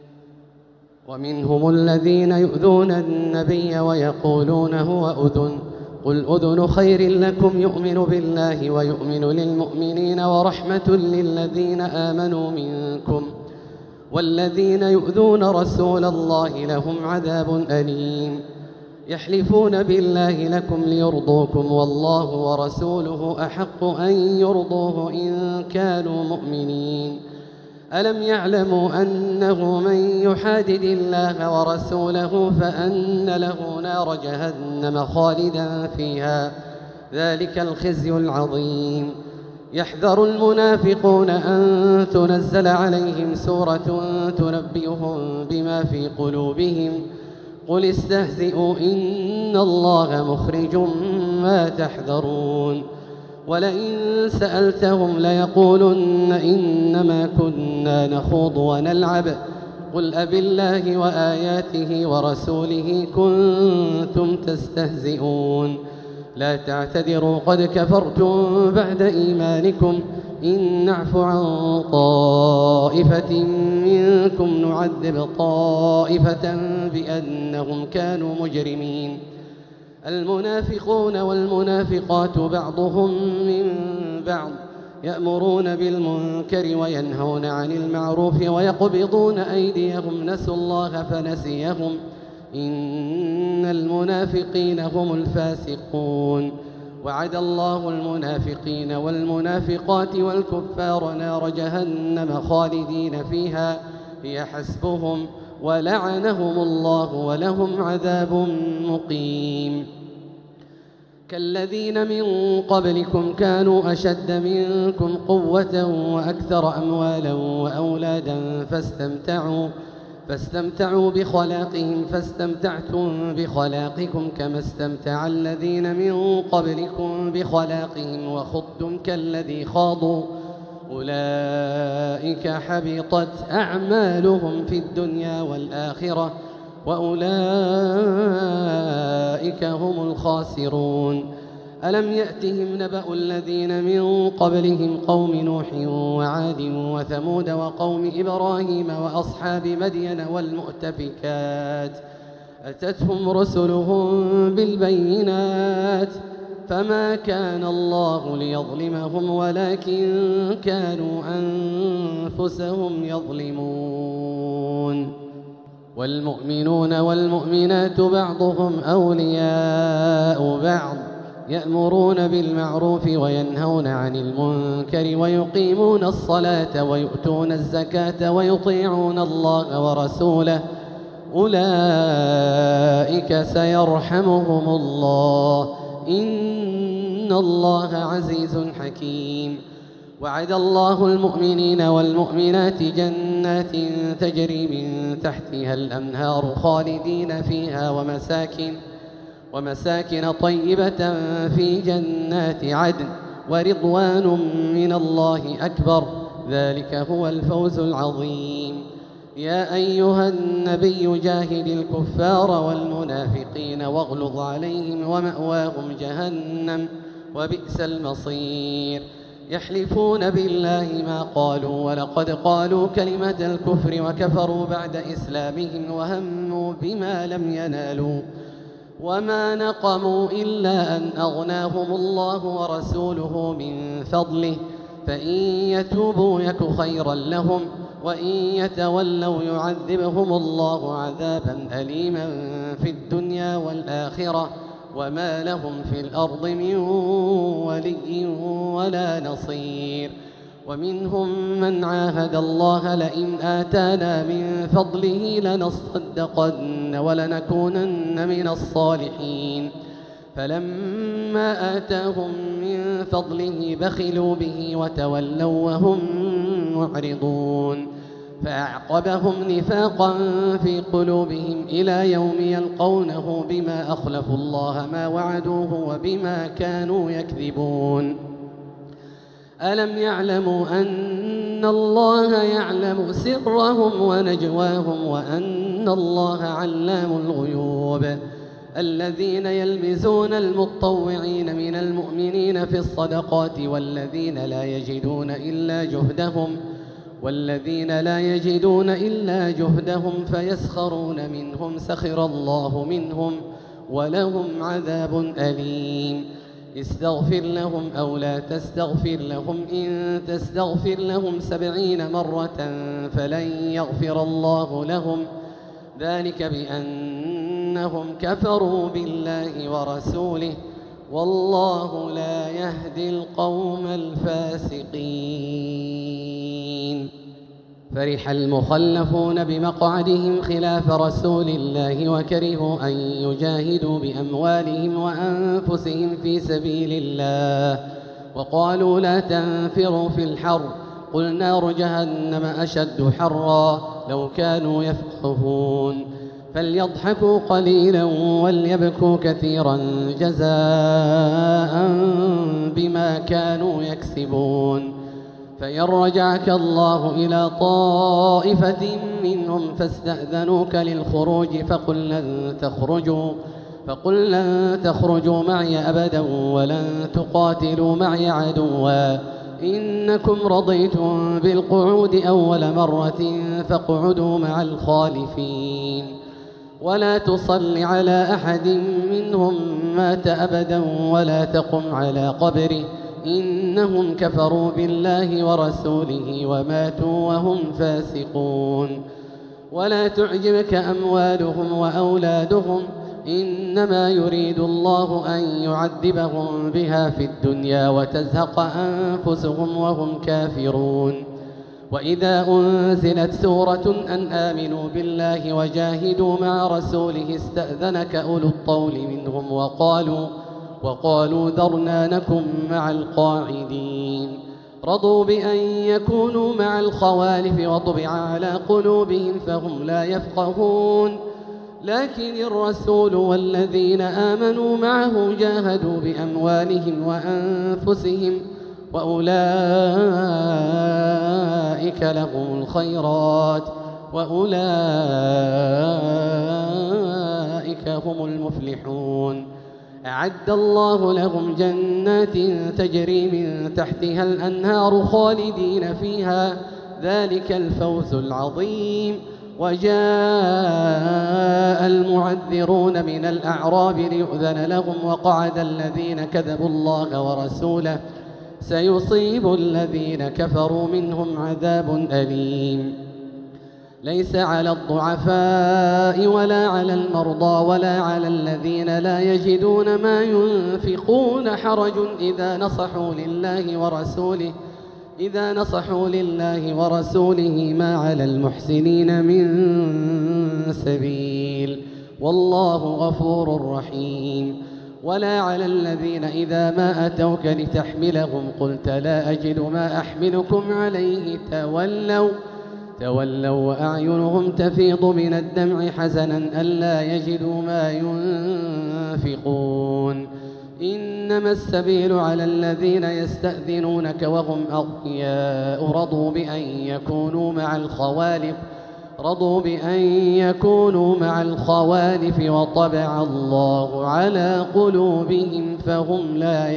ومنهم الذين يؤذون النبي ويقولون هو أذن قل أذن خير لكم يؤمن بالله ويؤمن للمؤمنين ورحمة للذين آمنوا منكم والذين يؤذون رسول الله لهم عذاب أليم. يحلفون بالله لكم ليرضوكم والله ورسوله أحق أن يرضوه إن كانوا مؤمنين. ألم يعلموا أنه من يحادد الله ورسوله فأن له نار جهنم خالدا فيها ذلك الخزي العظيم. يحذر المنافقون أن تنزل عليهم سورة تنبئهم بما في قلوبهم قل استهزئوا إن الله مخرج ما تحذرون. ولئن سألتهم ليقولن إنما كنا نخوض ونلعب قل أبالله وآياته ورسوله كنتم تستهزئون. لا تعتذروا قد كفرتم بعد إيمانكم إن نعف عن طائفة منكم نعذب طائفة بأنهم كانوا مجرمين. المنافقون والمنافقات بعضهم من بعض يأمرون بالمنكر وينهون عن المعروف ويقبضون أيديهم نسوا الله فنسيهم إن المنافقين هم الفاسقون. وعد الله المنافقين والمنافقات والكفار نار جهنم خالدين فيها هي حسبهم ولعنهم الله ولهم عذاب مقيم. كالذين من قبلكم كانوا أشد منكم قوة وأكثر أموالا وأولادا فاستمتعوا فاستمتعوا بخلاقهم فاستمتعتم بخلاقكم كما استمتع الذين من قبلكم بخلاقهم وخضتم كالذي خاضوا أولئك حبطت أعمالهم في الدنيا والآخرة وأولئك هم الخاسرون. ألم يأتهم نبأ الذين من قبلهم قوم نوح وعاد وثمود وقوم إبراهيم وأصحاب مدين والمؤتفكات أتتهم رسلهم بالبينات فما كان الله ليظلمهم ولكن كانوا أنفسهم يظلمون. والمؤمنون والمؤمنات بعضهم أولياء بعض يأمرون بالمعروف وينهون عن المنكر ويقيمون الصلاة ويؤتون الزكاة ويطيعون الله ورسوله أولئك سيرحمهم الله إن الله عزيز حكيم. وعد الله المؤمنين والمؤمنات جنات تجري من تحتها الأنهار خالدين فيها ومساكن ومساكن طيبة في جنات عدن ورضوان من الله أكبر ذلك هو الفوز العظيم. يا أيها النبي جاهد الكفار والمنافقين واغلظ عليهم ومأواهم جهنم وبئس المصير. يحلفون بالله ما قالوا ولقد قالوا كلمة الكفر وكفروا بعد إسلامهم وهموا بما لم ينالوا وما نقموا إلا أن أغناهم الله ورسوله من فضله فإن يتوبوا يك خيرا لهم وإن يتولوا يعذبهم الله عذابا أليما في الدنيا والآخرة وما لهم في الأرض من ولي ولا نصير. ومنهم من عاهد الله لئن آتانا من فضله لنصدقن ولنكونن من الصالحين فلما آتاهم من فضله بخلوا به وتولوا وهم معرضون فأعقبهم نفاقا في قلوبهم إلى يوم يلقونه بما أخلفوا الله ما وعدوه وبما كانوا يكذبون. ألم يعلموا أن الله يعلم سرهم ونجواهم وأن الله علام الغيوب. الذين يلمزون المطوعين من المؤمنين في الصدقات والذين لا يجدون إلا جهدهم والذين لا يجدون إلا جهدهم فيسخرون منهم سخر الله منهم ولهم عذاب أليم استغفر لهم أو لا تستغفر لهم إن تستغفر لهم سبعين مرة فلن يغفر الله لهم ذلك بأنهم كفروا بالله ورسوله والله لا يهدي القوم الفاسقين. فرح المخلفون بمقعدهم خلاف رسول الله وكرهوا أن يجاهدوا بأموالهم وأنفسهم في سبيل الله وقالوا لا تنفروا في الحر قل نار جهنم أشد حرا لو كانوا يفقهون فليضحكوا قليلا وليبكوا كثيرا جزاء بما كانوا يكسبون. فإن رجعك الله إلى طائفة منهم فاستأذنوك للخروج فقل لن تخرجوا فقل لن تخرجوا معي أبدا ولن تقاتلوا معي عدوا إنكم رضيتم بالقعود أول مرة فاقعدوا مع الخالفين ولا تصل على أحد منهم مات أبدا ولا تقم على قبره إنهم كفروا بالله ورسوله وماتوا وهم فاسقون. ولا تعجبك أموالهم وأولادهم إنما يريد الله أن يعذبهم بها في الدنيا وتزهق أنفسهم وهم كافرون. وإذا أنزلت سورة أن آمنوا بالله وجاهدوا مع رسوله استأذنك أولو الطول منهم وقالوا وقالوا ذرنا نكن مع القاعدين رضوا بأن يكونوا مع الخوالف وطبع على قلوبهم فهم لا يفقهون لكن الرسول والذين آمنوا معه جاهدوا بأموالهم وأنفسهم وأولئك لهم الخيرات وأولئك هم المفلحون. أعد الله لهم جنات تجري من تحتها الأنهار خالدين فيها ذلك الفوز العظيم. وجاء المعذرون من الأعراب ليؤذن لهم وقعد الذين كذبوا الله ورسوله سيصيب الذين كفروا منهم عذاب أليم. ليس على الضعفاء ولا على المرضى ولا على الذين لا يجدون ما ينفقون حرج إذا نصحوا لله ورسوله إذا نصحوا لله ورسوله ما على المحسنين من سبيل والله غفور رحيم. ولا على الذين إذا ما أتوك لتحملهم قلت لا أجد ما أحملكم عليه تولوا تولوا وأعينهم تفيض من الدمع حزنا ألا يجدوا ما ينفقون. إنما السبيل على الذين يستأذنونك وهم أغنياء رضوا بأن يكونوا مع الخوالف رضوا بأن يكونوا مع الخوالف وطبع الله على قلوبهم فهم لا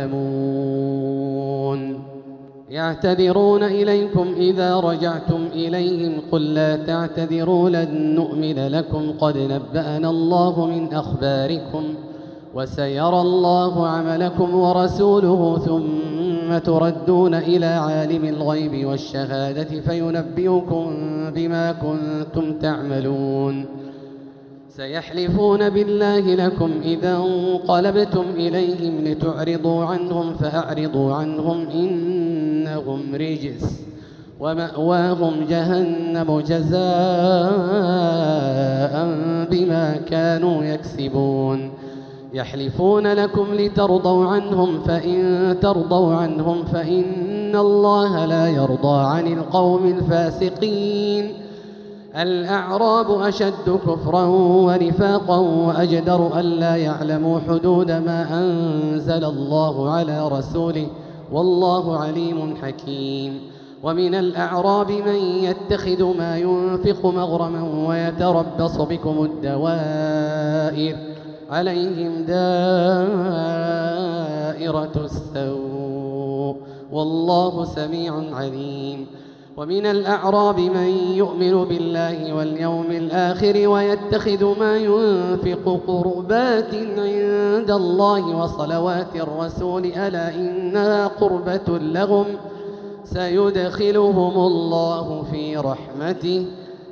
يعلمون. يعتذرون إليكم إذا رجعتم إليهم قل لا تعتذروا لن نؤمن لكم قد نبأنا الله من أخباركم وسيرى الله عملكم ورسوله ثم تردون إلى عالم الغيب والشهادة فينبئكم بما كنتم تعملون. سيحلفون بالله لكم إذا انقلبتم إليهم لتعرضوا عنهم فأعرضوا عنهم إنهم رجس ومأواهم جهنم جزاء بما كانوا يكسبون. يحلفون لكم لترضوا عنهم فإن ترضوا عنهم فإن الله لا يرضى عن القوم الفاسقين. الأعراب أشد كفرا ونفاقا وأجدر ألا يعلموا حدود ما أنزل الله على رسوله والله عليم حكيم. ومن الأعراب من يتخذ ما ينفق مغرما ويتربص بكم الدوائر عليهم دائرة السوء والله سميع عليم. ومن الأعراب من يؤمن بالله واليوم الآخر ويتخذ ما ينفق قربات عند الله وصلوات الرسول ألا إنها قربة لهم سيدخلهم الله في رحمته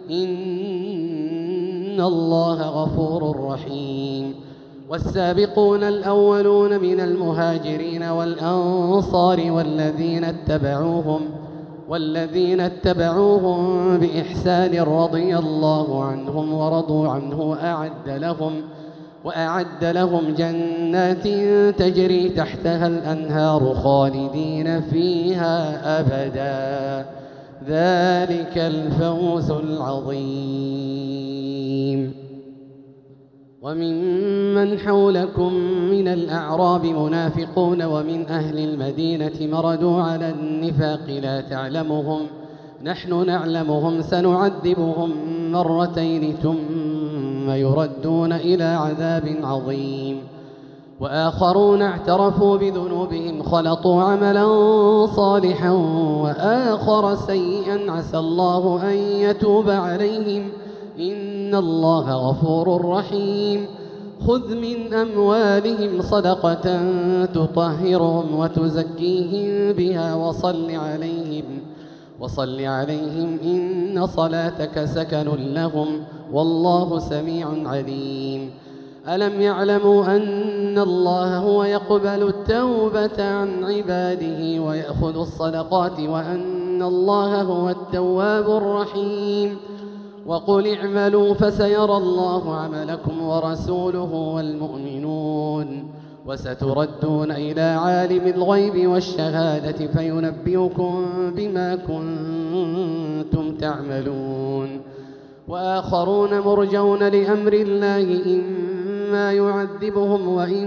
إن الله غفور رحيم. والسابقون الأولون من المهاجرين والأنصار والذين اتبعوهم والذين اتبعوهم بإحسان رضي الله عنهم ورضوا عنه وأعد لهم وأعد لهم جنات تجري تحتها الأنهار خالدين فيها أبدا ذلك الفوز العظيم. وممن حولكم من الأعراب منافقون ومن أهل المدينة مردوا على النفاق لا تعلمهم نحن نعلمهم سنعذبهم مرتين ثم يردون إلى عذاب عظيم. وآخرون اعترفوا بذنوبهم خلطوا عملا صالحا وآخر سيئا عسى الله أن يتوب عليهم إن الله غفور رحيم. خذ من أموالهم صدقة تطهرهم وتزكيهم بها وصل عليهم وصل عليهم إن صلاتك سكن لهم والله سميع عليم. ألم يعلموا أن الله هو يقبل التوبة عن عباده ويأخذ الصدقات وأن الله هو التواب الرحيم. وقل اعملوا فسيرى الله عملكم ورسوله والمؤمنون وستردون إلى عالم الغيب والشهادة فينبئكم بما كنتم تعملون. وآخرون مرجون لأمر الله إما يعذبهم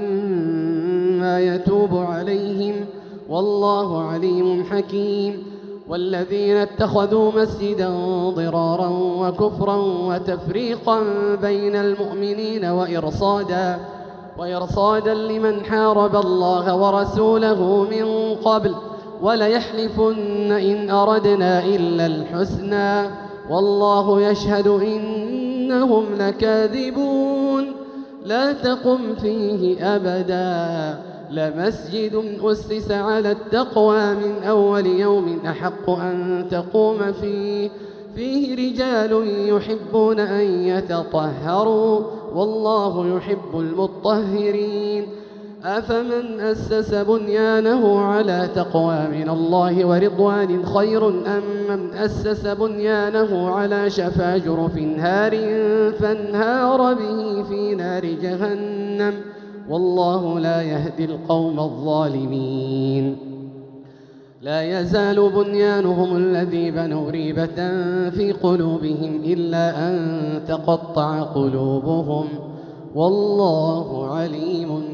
وإما يتوب عليهم والله عليم حكيم. والذين اتخذوا مسجدا ضرارا وكفرا وتفريقا بين المؤمنين وإرصادا وإرصادا لمن حارب الله ورسوله من قبل وليحلفن إن أردنا إلا الحسنى والله يشهد إنهم لكاذبون. لا تقم فيه أبدا لمسجد أسس على التقوى من أول يوم أحق أن تقوم فيه فيه رجال يحبون أن يتطهروا والله يحب المطهرين. أفمن أسس بنيانه على تقوى من الله ورضوان خير أم من أسس بنيانه على شفا جرف هار فانهار به في نار جهنم والله لا يهدي القوم الظالمين. لا يزال بنيانهم الذي بنوا ريبة في قلوبهم إلا أن تقطع قلوبهم والله عليم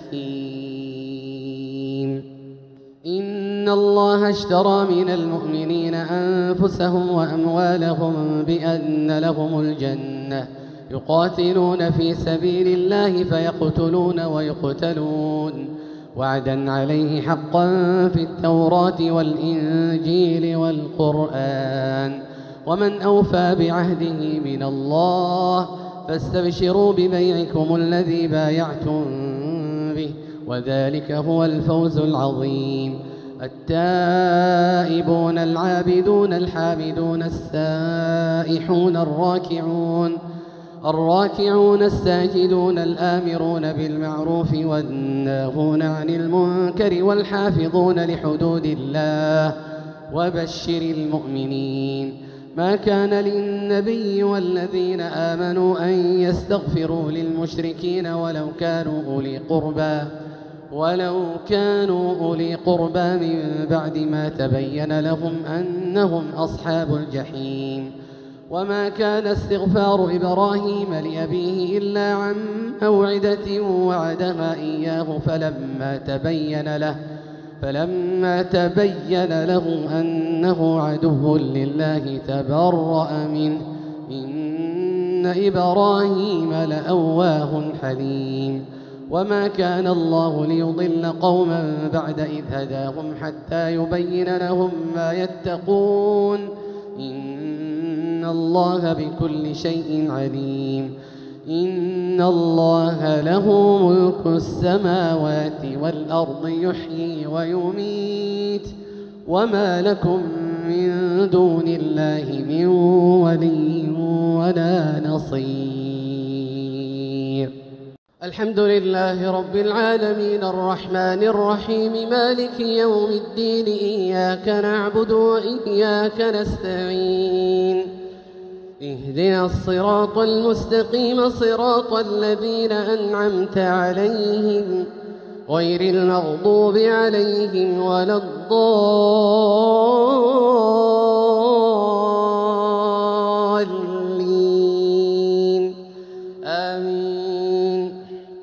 حكيم. إن الله اشترى من المؤمنين أنفسهم وأموالهم بأن لهم الجنة يقاتلون في سبيل الله فيقتلون ويقتلون وعدا عليه حقا في التوراة والإنجيل والقرآن ومن أوفى بعهده من الله فاستبشروا ببيعكم الذي بايعتم به وذلك هو الفوز العظيم. التائبون العابدون الحامدون السائحون الراكعون الراكعون الساجدون الآمرون بالمعروف والناهون عن المنكر والحافظون لحدود الله وبشر المؤمنين. ما كان للنبي والذين آمنوا أن يستغفروا للمشركين ولو كانوا أولي قربى ولو كانوا أولي قربى من بعد ما تبين لهم أنهم أصحاب الجحيم. وما كان استغفار إبراهيم لأبيه إلا عن موعدة وعدها إياه فلما تبين له فلما تبين له أنه عدو لله تبرأ منه إن إن إبراهيم لأواه حليم وما كان الله ليضل قوما بعد إذ هداهم حتى يبين لهم ما يتقون إن الله بكل شيء عليم إن الله له ملك السماوات والأرض يحيي ويميت وما لكم من دون الله من ولي ولا نصير. الحمد لله رب العالمين الرحمن الرحيم مالك يوم الدين إياك نعبد وإياك نستعين اهدنا الصراط المستقيم صراط الذين أنعمت عليهم غير المغضوب عليهم ولا الضالين آمين.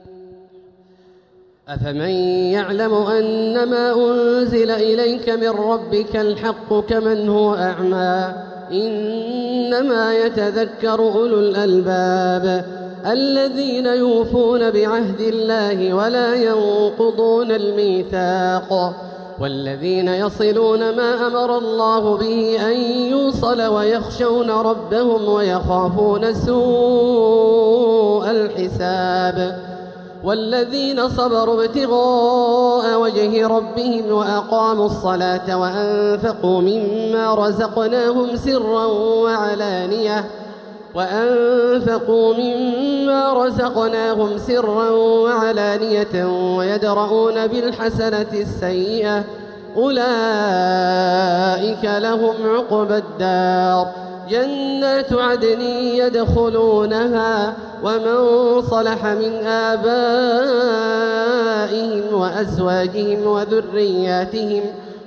أفمن يعلم أنما أنزل إليك من ربك الحق كمن هو أعمى إنما يتذكر أولو الألباب الذين يوفون بعهد الله ولا ينقضون الميثاق والذين يصلون ما أمر الله به أن يوصل ويخشون ربهم ويخافون سوء الحساب والذين صبروا ابتغاء وجه ربهم وأقاموا الصلاة وأنفقوا مما رزقناهم سرا وعلانية وأنفقوا مما رزقناهم سرا وعلانية ويدرؤون بالحسنة السيئة أولئك لهم عقبى الدار جنات عدن يدخلونها ومن صلح من آبائهم وأزواجهم وذرياتهم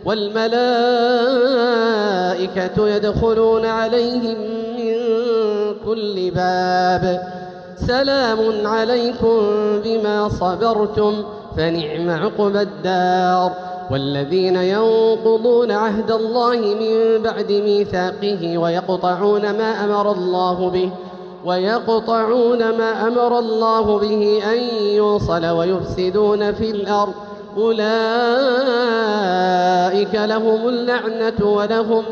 والملائكة يدخلون عليهم من كل باب سلام عليكم بما صبرتم فنعم عقبى الدار. والذين ينقضون عهد الله من بعد ميثاقه ويقطعون ما أمر الله به ويقطعون ما أمر الله به أن يوصل ويفسدون في الأرض أولئك لهم اللعنة ولهم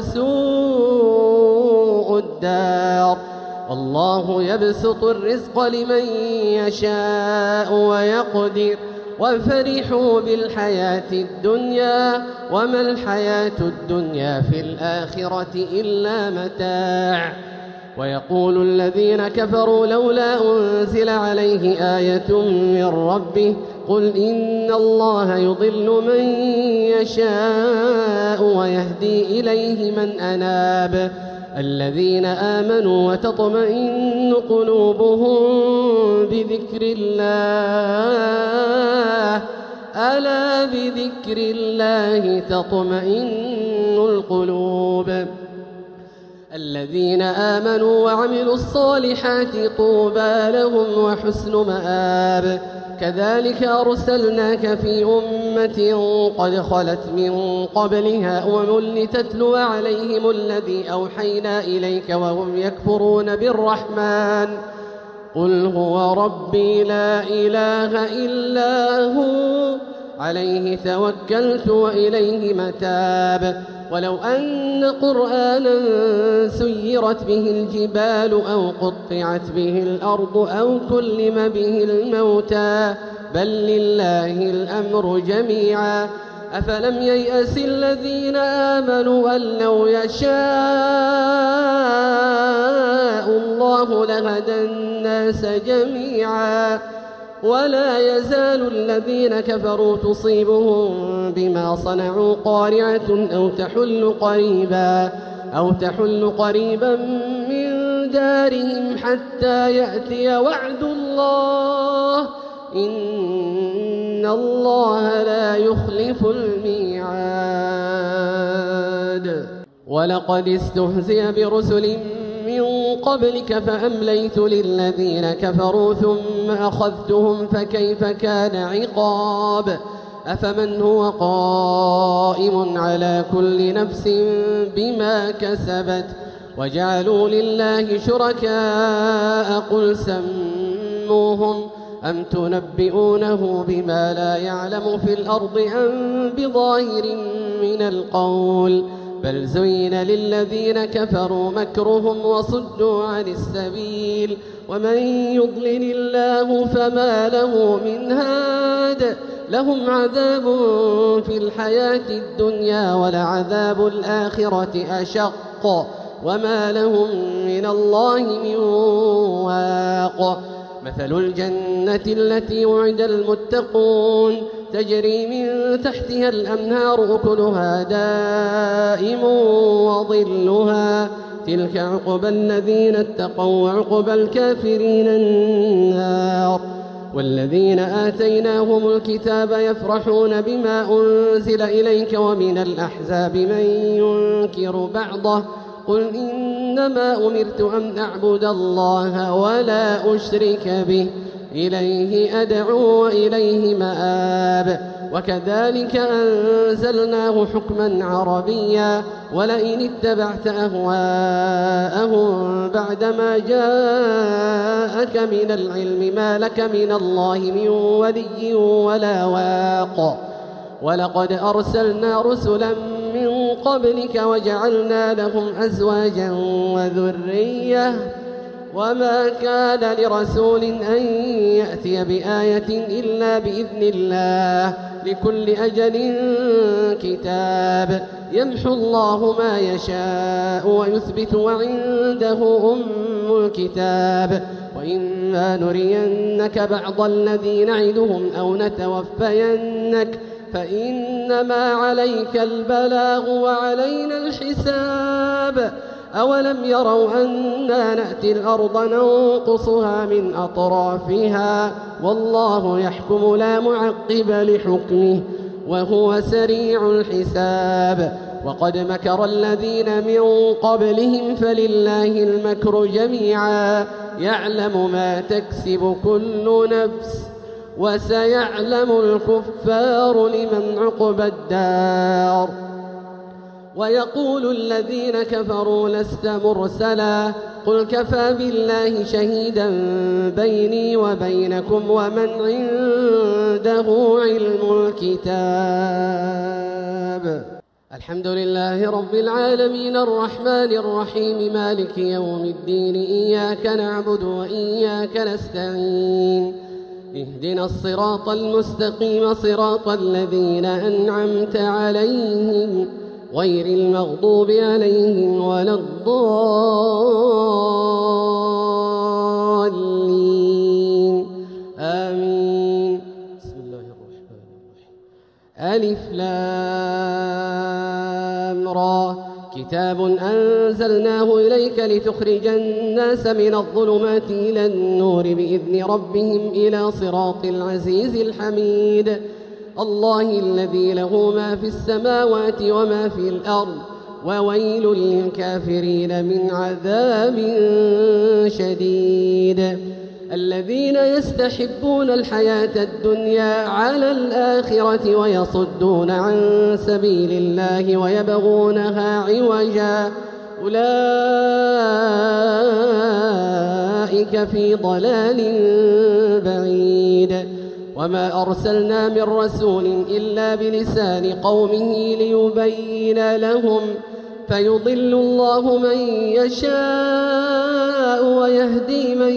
سوء الدار. الله يبسط الرزق لمن يشاء ويقدر وفرحوا بالحياة الدنيا وما الحياة الدنيا في الآخرة إلا متاع. ويقول الذين كفروا لولا أنزل عليه آية من ربه قل إن الله يضل من يشاء ويهدي إليه من أناب الذين آمنوا وتطمئن قلوبهم بذكر الله ألا بذكر الله تطمئن القلوب. الذين آمنوا وعملوا الصالحات طوبى لهم وحسن مآب. كذلك أرسلناك في أمة قد خلت من قبلها أمم لتتلو عليهم الذي أوحينا إليك وهم يكفرون بالرحمن قل هو ربي لا إله إلا هو عليه توكلت وإليه متاب. ولو أن قرآنا سيرت به الجبال أو قطعت به الأرض أو كلم به الموتى بل لله الأمر جميعا أفلم ييأس الذين آمنوا أن لو يشاء الله لهدى الناس جميعا ولا يزال الذين كفروا تصيبهم بما صنعوا قارعة أو تحل قريبا أو تحل قريبا من دارهم حتى يأتي وعد الله إن الله لا يخلف الميعاد. ولقد استهزئ برسل من قبلك فأمليت للذين كفروا ثم أخذتهم فكيف كان عقاب. أفمن هو قائم على كل نفس بما كسبت وجعلوا لله شركاء قل سموهم أم تنبئونه بما لا يعلم في الأرض أم بظاهر من القول بل زين للذين كفروا مكرهم وصدوا عن السبيل ومن يضلل الله فما له من هاد لهم عذاب في الحياة الدنيا ولعذاب الآخرة أشق وما لهم من الله من واق مثل الجنة التي وعد المتقون تجري من تحتها الأنهار أكلها دائم وظلها تلك عقبى الذين اتقوا وعقبى الكافرين النار والذين آتيناهم الكتاب يفرحون بما أنزل إليك ومن الأحزاب من ينكر بعضه قل إنما أمرت أن أعبد الله ولا أشرك به إليه أدعو وإليه مآب وكذلك أنزلناه حكما عربيا ولئن اتبعت أهواءهم بعدما جاءك من العلم ما لك من الله من ولي ولا واق ولقد أرسلنا رسلا من قبلك وجعلنا لهم أزواجا وذرية وما كان لرسول أن يأتي بآية إلا بإذن الله لكل أجل كتاب يمحو الله ما يشاء ويثبت وعنده أم الكتاب وإما نرينك بعض الذي نعدهم أو نتوفينك فإنما عليك البلاغ وعلينا الحساب أولم يروا أنا نأتي الأرض ننقصها من أطرافها والله يحكم لا معقب لحكمه وهو سريع الحساب وقد مكر الذين من قبلهم فلله المكر جميعا يعلم ما تكسب كل نفس وسيعلم الكفار لمن عقبى الدار ويقول الذين كفروا لست مرسلا قل كفى بالله شهيدا بيني وبينكم ومن عنده علم الكتاب الحمد لله رب العالمين الرحمن الرحيم مالك يوم الدين إياك نعبد وإياك نستعين اهدنا الصراط المستقيم صراط الذين أنعمت عليهم غير المغضوب عليهم ولا الضالين آمين بسم الله الرحمن الرحيم ألف لام را كتاب أنزلناه إليك لتخرج الناس من الظلمات إلى النور بإذن ربهم إلى صراط العزيز الحميد الله الذي له ما في السماوات وما في الأرض وويل للكافرين من عذاب شديد الذين يستحبون الحياة الدنيا على الآخرة ويصدون عن سبيل الله ويبغونها عوجا أولئك في ضلال بعيد وما أرسلنا من رسول إلا بلسان قومه ليبين لهم فيضل الله من يشاء ويهدي من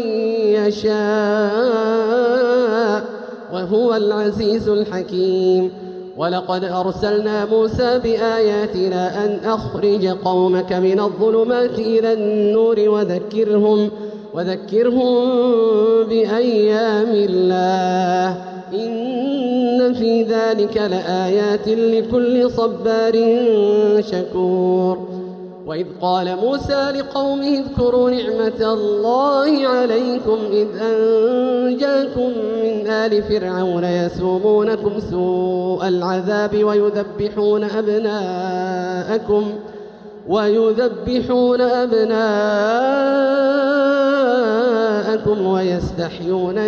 يشاء وهو العزيز الحكيم ولقد أرسلنا موسى بآياتنا أن أخرج قومك من الظلمات إلى النور وذكرهم وذكرهم بأيام الله إن في ذلك لآيات لكل صبار شكور وإذ قال موسى لقومه اذكروا نعمة الله عليكم إذ أنجاكم من آل فرعون يسومونكم سوء العذاب ويذبحون أبناءكم ويذبحون أبناءكم ويستحيون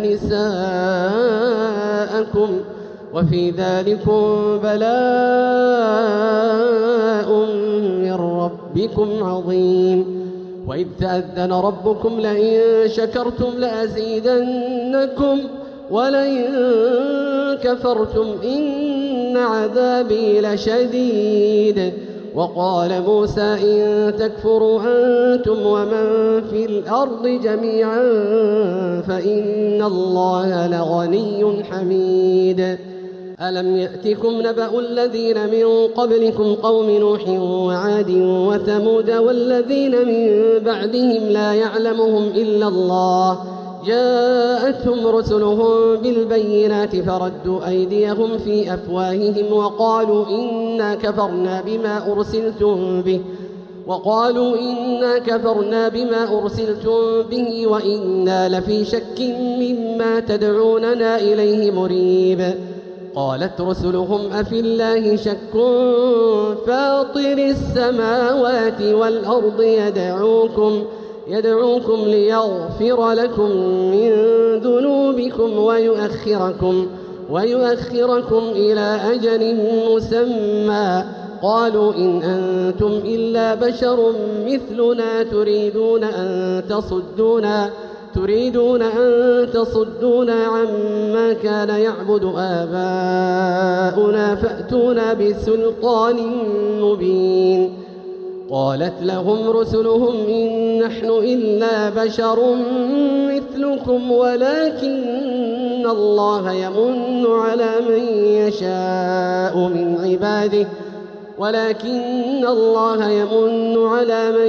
نساءكم وفي ذلكم بلاء من ربكم عظيم وإذ تأذن ربكم لئن شكرتم لأزيدنكم ولئن كفرتم إن عذابي لشديد. وقال موسى إن تكفروا أنتم ومن في الأرض جميعا فإن الله لغني حميد. ألم يأتكم نبأ الذين من قبلكم قوم نوح وعاد وثمود والذين من بعدهم لا يعلمهم إلا الله جاءتهم رسلهم بالبينات فردوا أيديهم في أفواههم وقالوا إنا كفرنا بما أرسلتم به وقالوا إنا كفرنا بما أرسلتم به وإنا لفي شك مما تدعوننا إليه مريب. قالت رسلهم أفي الله شك فاطر السماوات والأرض يدعوكم يدعوكم ليغفر لكم من ذنوبكم ويؤخركم ويؤخركم إلى أجل مسمى. قالوا إن أنتم إلا بشر مثلنا تريدون أن تصدونا تريدون أن تصدونا عما كان يعبد آباؤنا فأتونا بسلطان مبين. قالت لهم رسلهم إن نحن إلا بشر مثلكم ولكن الله يمن على من يشاء من عباده ولكن الله يمن على من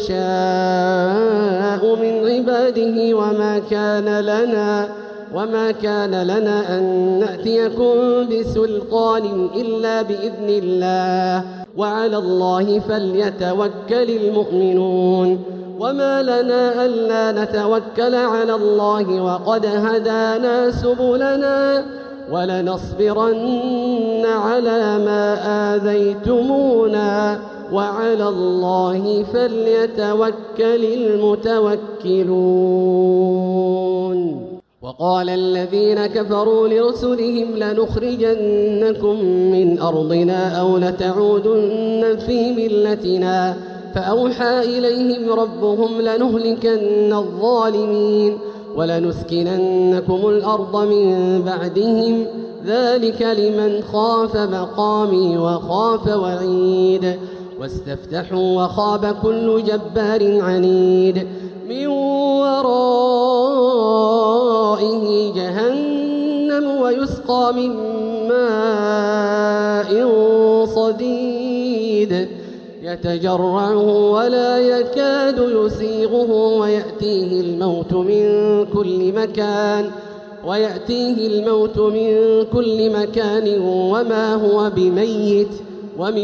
يشاء من عباده وما كان لنا وما كان لنا أن نأتيكم بسلطان إلا بإذن الله وعلى الله فليتوكل المؤمنون. وما لنا ألا نتوكل على الله وقد هدانا سبلنا ولنصبرن على ما آذيتمونا وعلى الله فليتوكل المتوكلون. وقال الذين كفروا لرسلهم لنخرجنكم من أرضنا أو لتعودن في ملتنا فأوحى إليهم ربهم لنهلكن الظالمين ولنسكننكم الأرض من بعدهم ذلك لمن خاف مقامي وخاف وعيد. واستفتحوا وخاب كل جبار عنيد من ورائه جهنم ويسقى من ماء صديد يتجرعه ولا يكاد يسيغه ويأتيه الموت من كل مكان ويأتيه الموت من كل مكان وما هو بميت ومن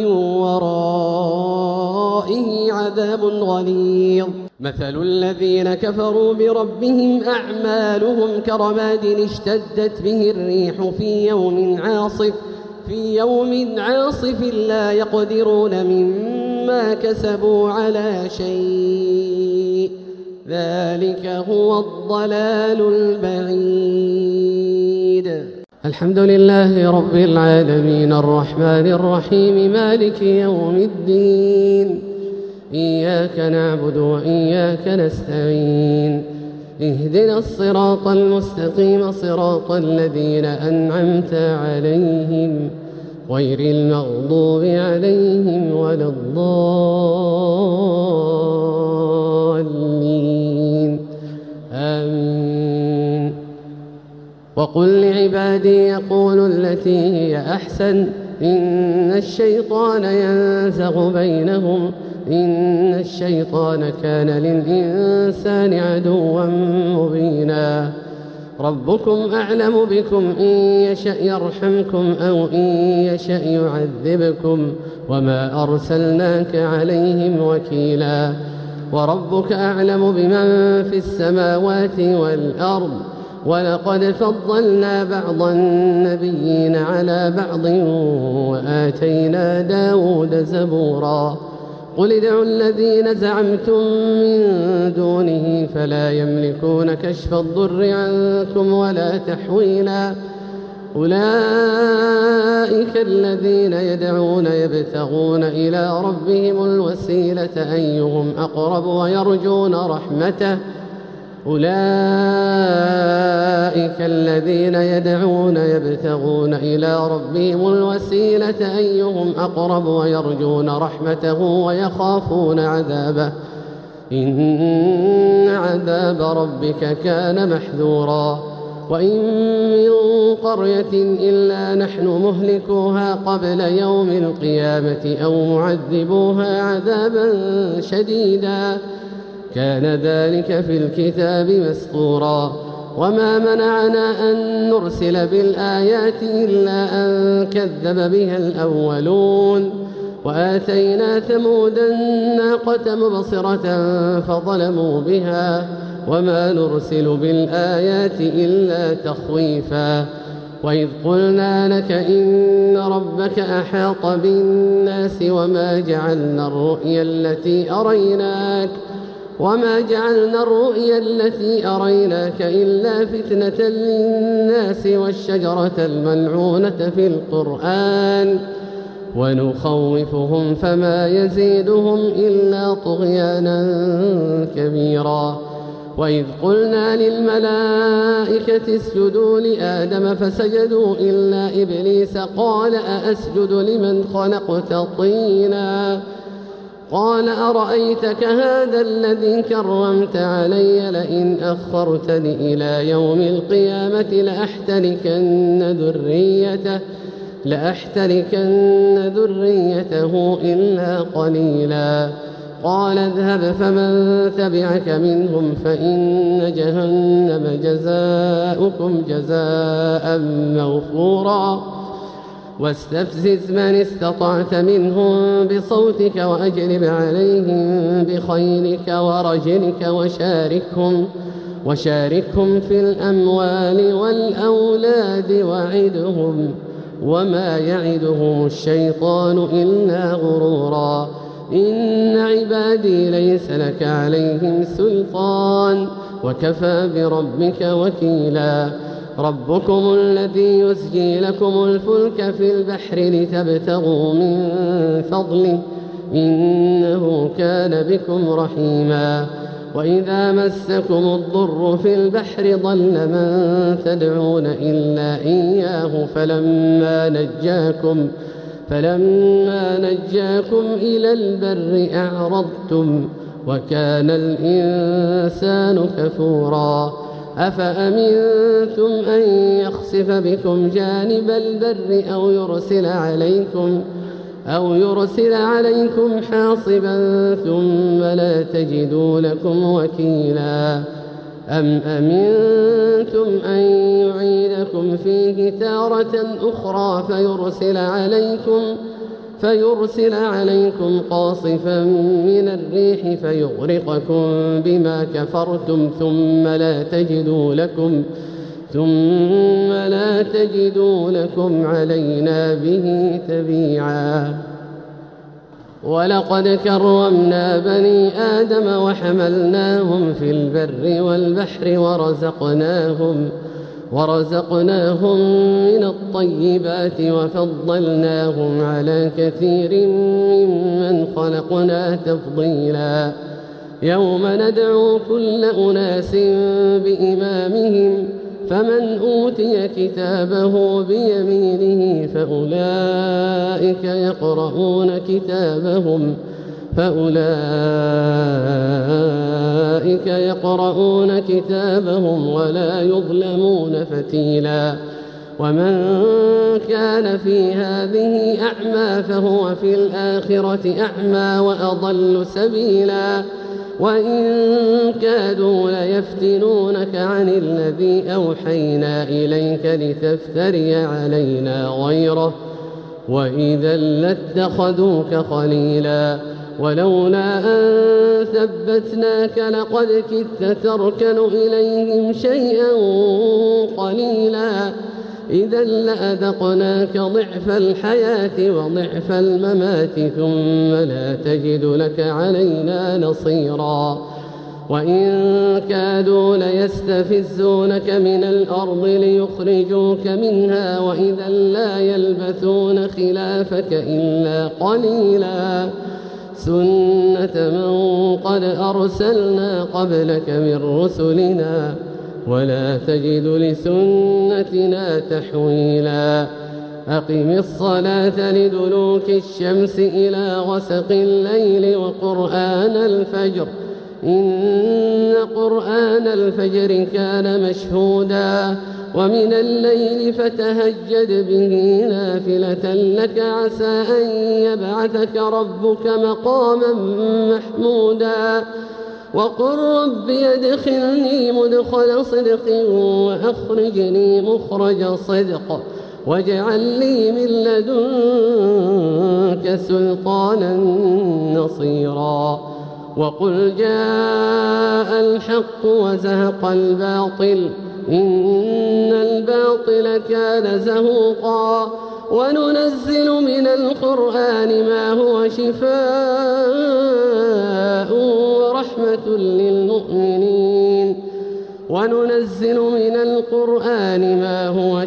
ورائه عذاب غليظ. مثل الذين كفروا بربهم أعمالهم كرماد اشتدت به الريح في يوم عاصف في يوم عاصف لا يقدرون مما كسبوا على شيء ذلك هو الضلال البعيد. الحمد لله رب العالمين الرحمن الرحيم مالك يوم الدين إياك نعبد وإياك نستعين اهدنا الصراط المستقيم صراط الذين أنعمت عليهم غير المغضوب عليهم ولا الضالين آمين. وقل لعبادي يقولوا التي هي أحسن إن الشيطان ينزغ بينهم إن الشيطان كان للإنسان عدوا مبينا. ربكم أعلم بكم إن يشأ يرحمكم أو إن يشأ يعذبكم وما أرسلناك عليهم وكيلا. وربك أعلم بمن في السماوات والأرض ولقد فضلنا بعض النبيين على بعض وآتينا داود زبورا. قل ادعوا الذين زعمتم من دونه فلا يملكون كشف الضر عنكم ولا تحويلا. أولئك أولئك الذين يدعون يبتغون إلى ربهم الوسيلة أيهم أقرب ويرجون رحمته أولئك الذين يدعون يبتغون إلى ربهم الوسيلة أيهم أقرب ويرجون رحمته ويخافون عذابه إن عذاب ربك كان محذورا وإن من قرية إلا نحن مهلكوها قبل يوم القيامة أو معذبوها عذابا شديدا كان ذلك في الكتاب مسطورا وما منعنا أن نرسل بالآيات إلا أن كذب بها الأولون وآتينا ثمود الناقة مبصرة فظلموا بها وما نرسل بالآيات إلا تخويفا وإذ قلنا لك إن ربك أحاط بالناس وما جعلنا الرؤيا التي أريناك وما جعلنا الرؤيا التي أريناك إلا فتنة للناس والشجرة الملعونة في القرآن ونخوفهم فما يزيدهم إلا طغيانا كبيرا وإذ قلنا للملائكة اسجدوا لآدم فسجدوا إلا إبليس قال أأسجد لمن خلقت طينا قال أرأيتك هذا الذي كرمت علي لئن أخرتني إلى يوم القيامة لأحتركن ذريته لأحتركن ذريته إلا قليلا قال اذهب فمن تبعك منهم فإن جهنم جزاؤكم جزاء موفورا واستفزز من استطعت منهم بصوتك وأجلب عليهم بخيلك ورجلك وشاركهم وشاركهم في الأموال والأولاد وعدهم وما يعدهم الشيطان إلا غرورا إن عبادي ليس لك عليهم سلطان وكفى بربك وكيلا ربكم الذي يزجي لكم الفلك في البحر لتبتغوا من فضله إنه كان بكم رحيما وإذا مسكم الضر في البحر ضل من تدعون إلا إياه فلما نجاكم فلما نجاكم إلى البر أعرضتم وكان الإنسان كفورا أفأمنتم أن يخسف بكم جانب البر أو يرسل عليكم أو يرسل عليكم حاصبا ثم لا تجدوا لكم وكيلا أم أمنتم أن يعيدكم فيه تارة أخرى فيرسل عليكم فيرسل عليكم قاصفا من الريح فيغرقكم بما كفرتم ثم لا تجدوا لكم ثم لا تجدوا لكم علينا به تبيعا ولقد كرمنا بني آدم وحملناهم في البر والبحر ورزقناهم ورزقناهم من الطيبات وفضلناهم على كثير ممن خلقنا تفضيلا يوم ندعو كل أناس بإمامهم فمن أوتي كتابه بيمينه فأولئك يقرؤون كتابهم فأولئك يقرؤون كتابهم ولا يظلمون فتيلا ومن كان في هذه أعمى فهو في الآخرة أعمى وأضل سبيلا وإن كادوا ليفتنونك عن الذي أوحينا إليك لتفتري علينا غيره وإذا لاتخذوك خليلا ولولا أن ثبتناك لقد كدت تركن إليهم شيئا قليلا إذا لأذقناك ضعف الحياة وضعف الممات ثم لا تجد لك علينا نصيرا وإن كادوا ليستفزونك من الأرض ليخرجوك منها وإذا لا يلبثون خلافك إلا قليلا سنة من قد أرسلنا قبلك من رسلنا ولا تجد لسنتنا تحويلا أقم الصلاة لدلوك الشمس إلى غسق الليل وقرآن الفجر إن قرآن الفجر كان مشهودا ومن الليل فتهجد به نافلة لك عسى أن يبعثك ربك مقاما محمودا وقل رب ادخلني مدخل صدق وأخرجني مخرج صدق واجعل لي من لدنك سلطانا نصيرا وقل جاء الحق وزهق الباطل إن الباطل كان زهوقا وننزل من القرآن ما هو شفاء ورحمة للمؤمنين وننزل من القرآن ما هو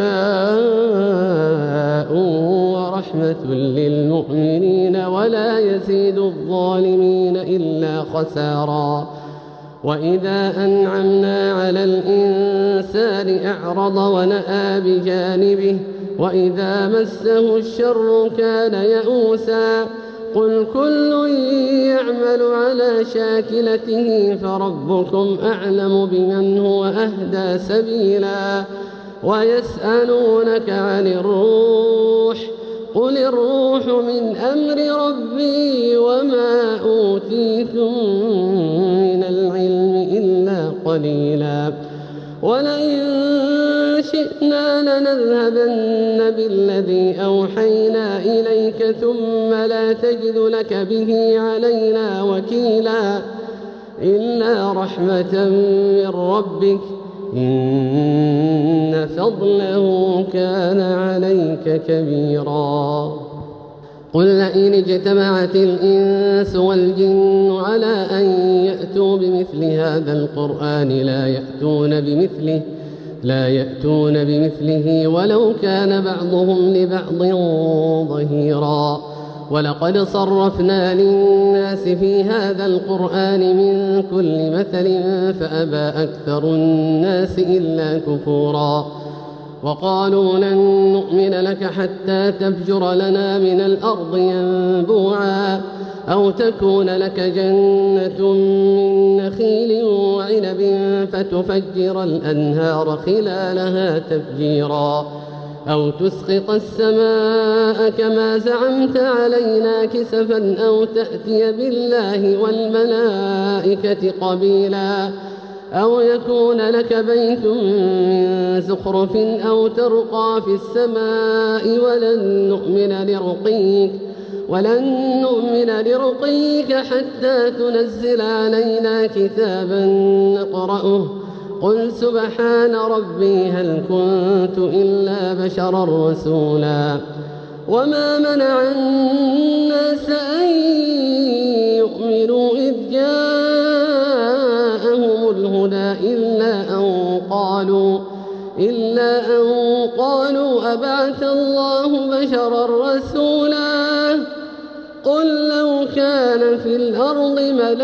شفاء ورحمة للمؤمنين ولا يزيد الظالمين إلا خسارا وإذا أنعمنا على الإنسان أعرض ونأى بجانبه وإذا مسه الشر كان يئوسا قل كل يعمل على شاكلته فربكم أعلم بمن هو أهدى سبيلا ويسألونك عن الروح قل الروح من أمر ربي وما أوتيتم من العلم إلا قليلا ولئن شئنا لنذهبن بالذي أوحينا إليك ثم لا تجد لك به علينا وكيلا إلا رحمة من ربك إن فضله كان عليك كبيرا قل لئن اجتمعت الإنس والجن على أن يأتوا بمثل هذا القرآن لا يأتون بمثله لا يأتون بمثله ولو كان بعضهم لبعض ظهيرا ولقد صرفنا للناس في هذا القرآن من كل مثل فأبى أكثر الناس إلا كفورا وقالوا لن نؤمن لك حتى تفجر لنا من الأرض ينبوعا أو تكون لك جنة من نخيل وعنب فتفجر الأنهار خلالها تفجيرا أو تسقط السماء كما زعمت علينا كسفا أو تأتي بالله والملائكة قبيلا أو يكون لك بيت من زخرف أو ترقى في السماء ولن نؤمن لرقيك ولن نؤمن لرقيك حتى تنزل علينا كتابا نقرأه قل سبحان ربي هل كنت إلا بشرا رسولا وما منع الناس أن يؤمنوا إذ جاءهم الهدى إلا أن قالوا إلا أن قالوا أبعث الله بشرا رسولا قل لو كان في الأرض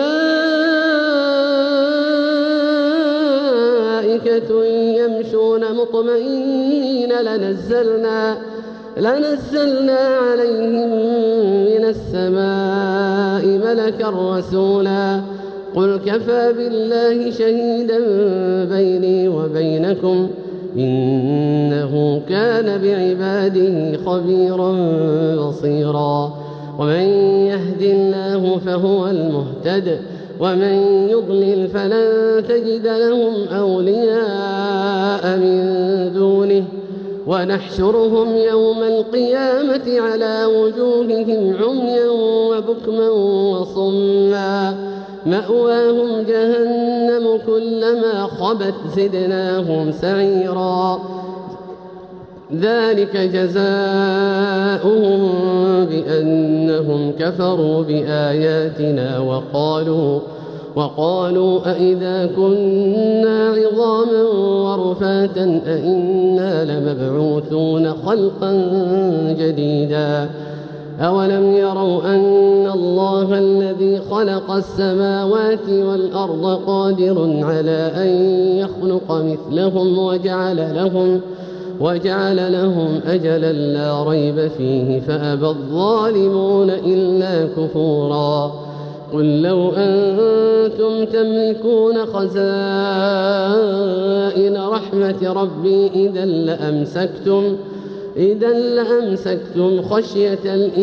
ملائكة يمشون مطمئنين لنزلنا لنزلنا عليهم من السماء ملكا رسولا قل كفى بالله شهيدا بيني وبينكم إنه كان بعباده خبيرا بصيرا ومن يهد الله فهو المهتد ومن يضلل فلن تجد لهم أولياء من دونه ونحشرهم يوم القيامة على وجوههم عميا وبكما وصما مأواهم جهنم كلما خبت زدناهم سعيرا ذلك جزاؤهم بأنهم كفروا بآياتنا وقالوا وقالوا أئذا كنا عظاما ورفاتا أئنا لمبعوثون خلقا جديدا أولم يروا أن الله الذي خلق السماوات والأرض قادر على أن يخلق مثلهم وجعل لهم وجعل لهم أجلا لا ريب فيه فأبى الظالمون إلا كفورا قل لو أنتم تملكون خزائن رحمة ربي إذا لأمسكتم إذا لأمسكتم خشية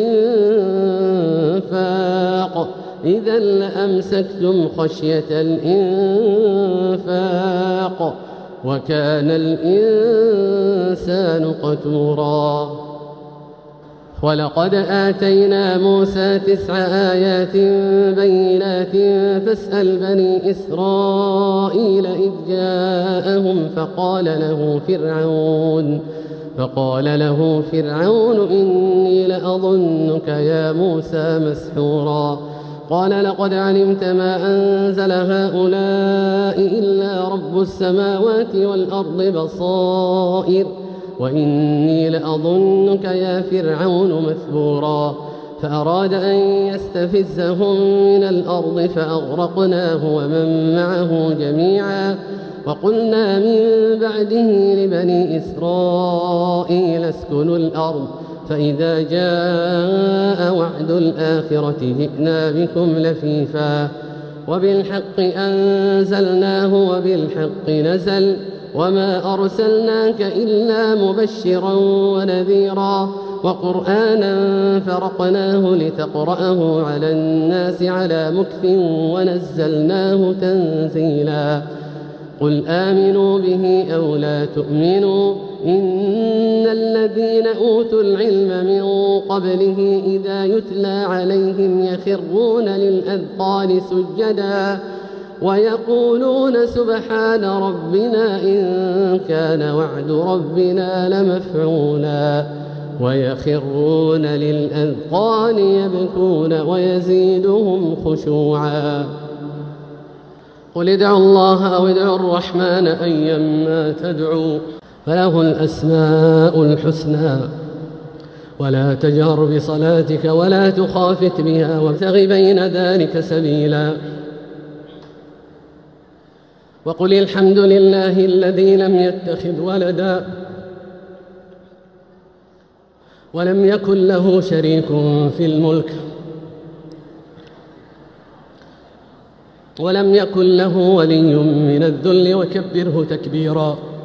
الإنفاق إذا لأمسكتم خشية الإنفاق وكان الإنسان قتورا ولقد آتينا موسى تسع آيات بينات فاسأل بني إسرائيل إذ جاءهم فقال له فرعون فقال له فرعون إني لأظنك يا موسى مسحورا قال لقد علمت ما أنزل هؤلاء إلا رب السماوات والأرض بصائر وإني لأظنك يا فرعون مثبورا فأراد أن يستفزهم من الأرض فأغرقناه ومن معه جميعا وقلنا من بعده لبني إسرائيل اسكنوا الأرض فإذا جاء وعد الآخرة جئنا بكم لفيفا وبالحق أنزلناه وبالحق نزل وما أرسلناك إلا مبشرا ونذيرا وقرآنا فرقناه لتقرأه على الناس على مكث ونزلناه تنزيلا قل آمنوا به أو لا تؤمنوا إن الذين أوتوا العلم من قبله إذا يتلى عليهم يخرون للأذقان سجدا ويقولون سبحان ربنا إن كان وعد ربنا لمفعولا ويخرون للأذقان يبكون ويزيدهم خشوعا قل ادعوا الله أو ادعوا الرحمن أيما تدعوا فله الأسماء الحسنى ولا تجهر بصلاتك ولا تخافت بها وابتغ بين ذلك سبيلا وقل الحمد لله الذي لم يتخذ ولدا ولم يكن له شريك في الملك ولم يكن له ولي من الذل وكبره تكبيرا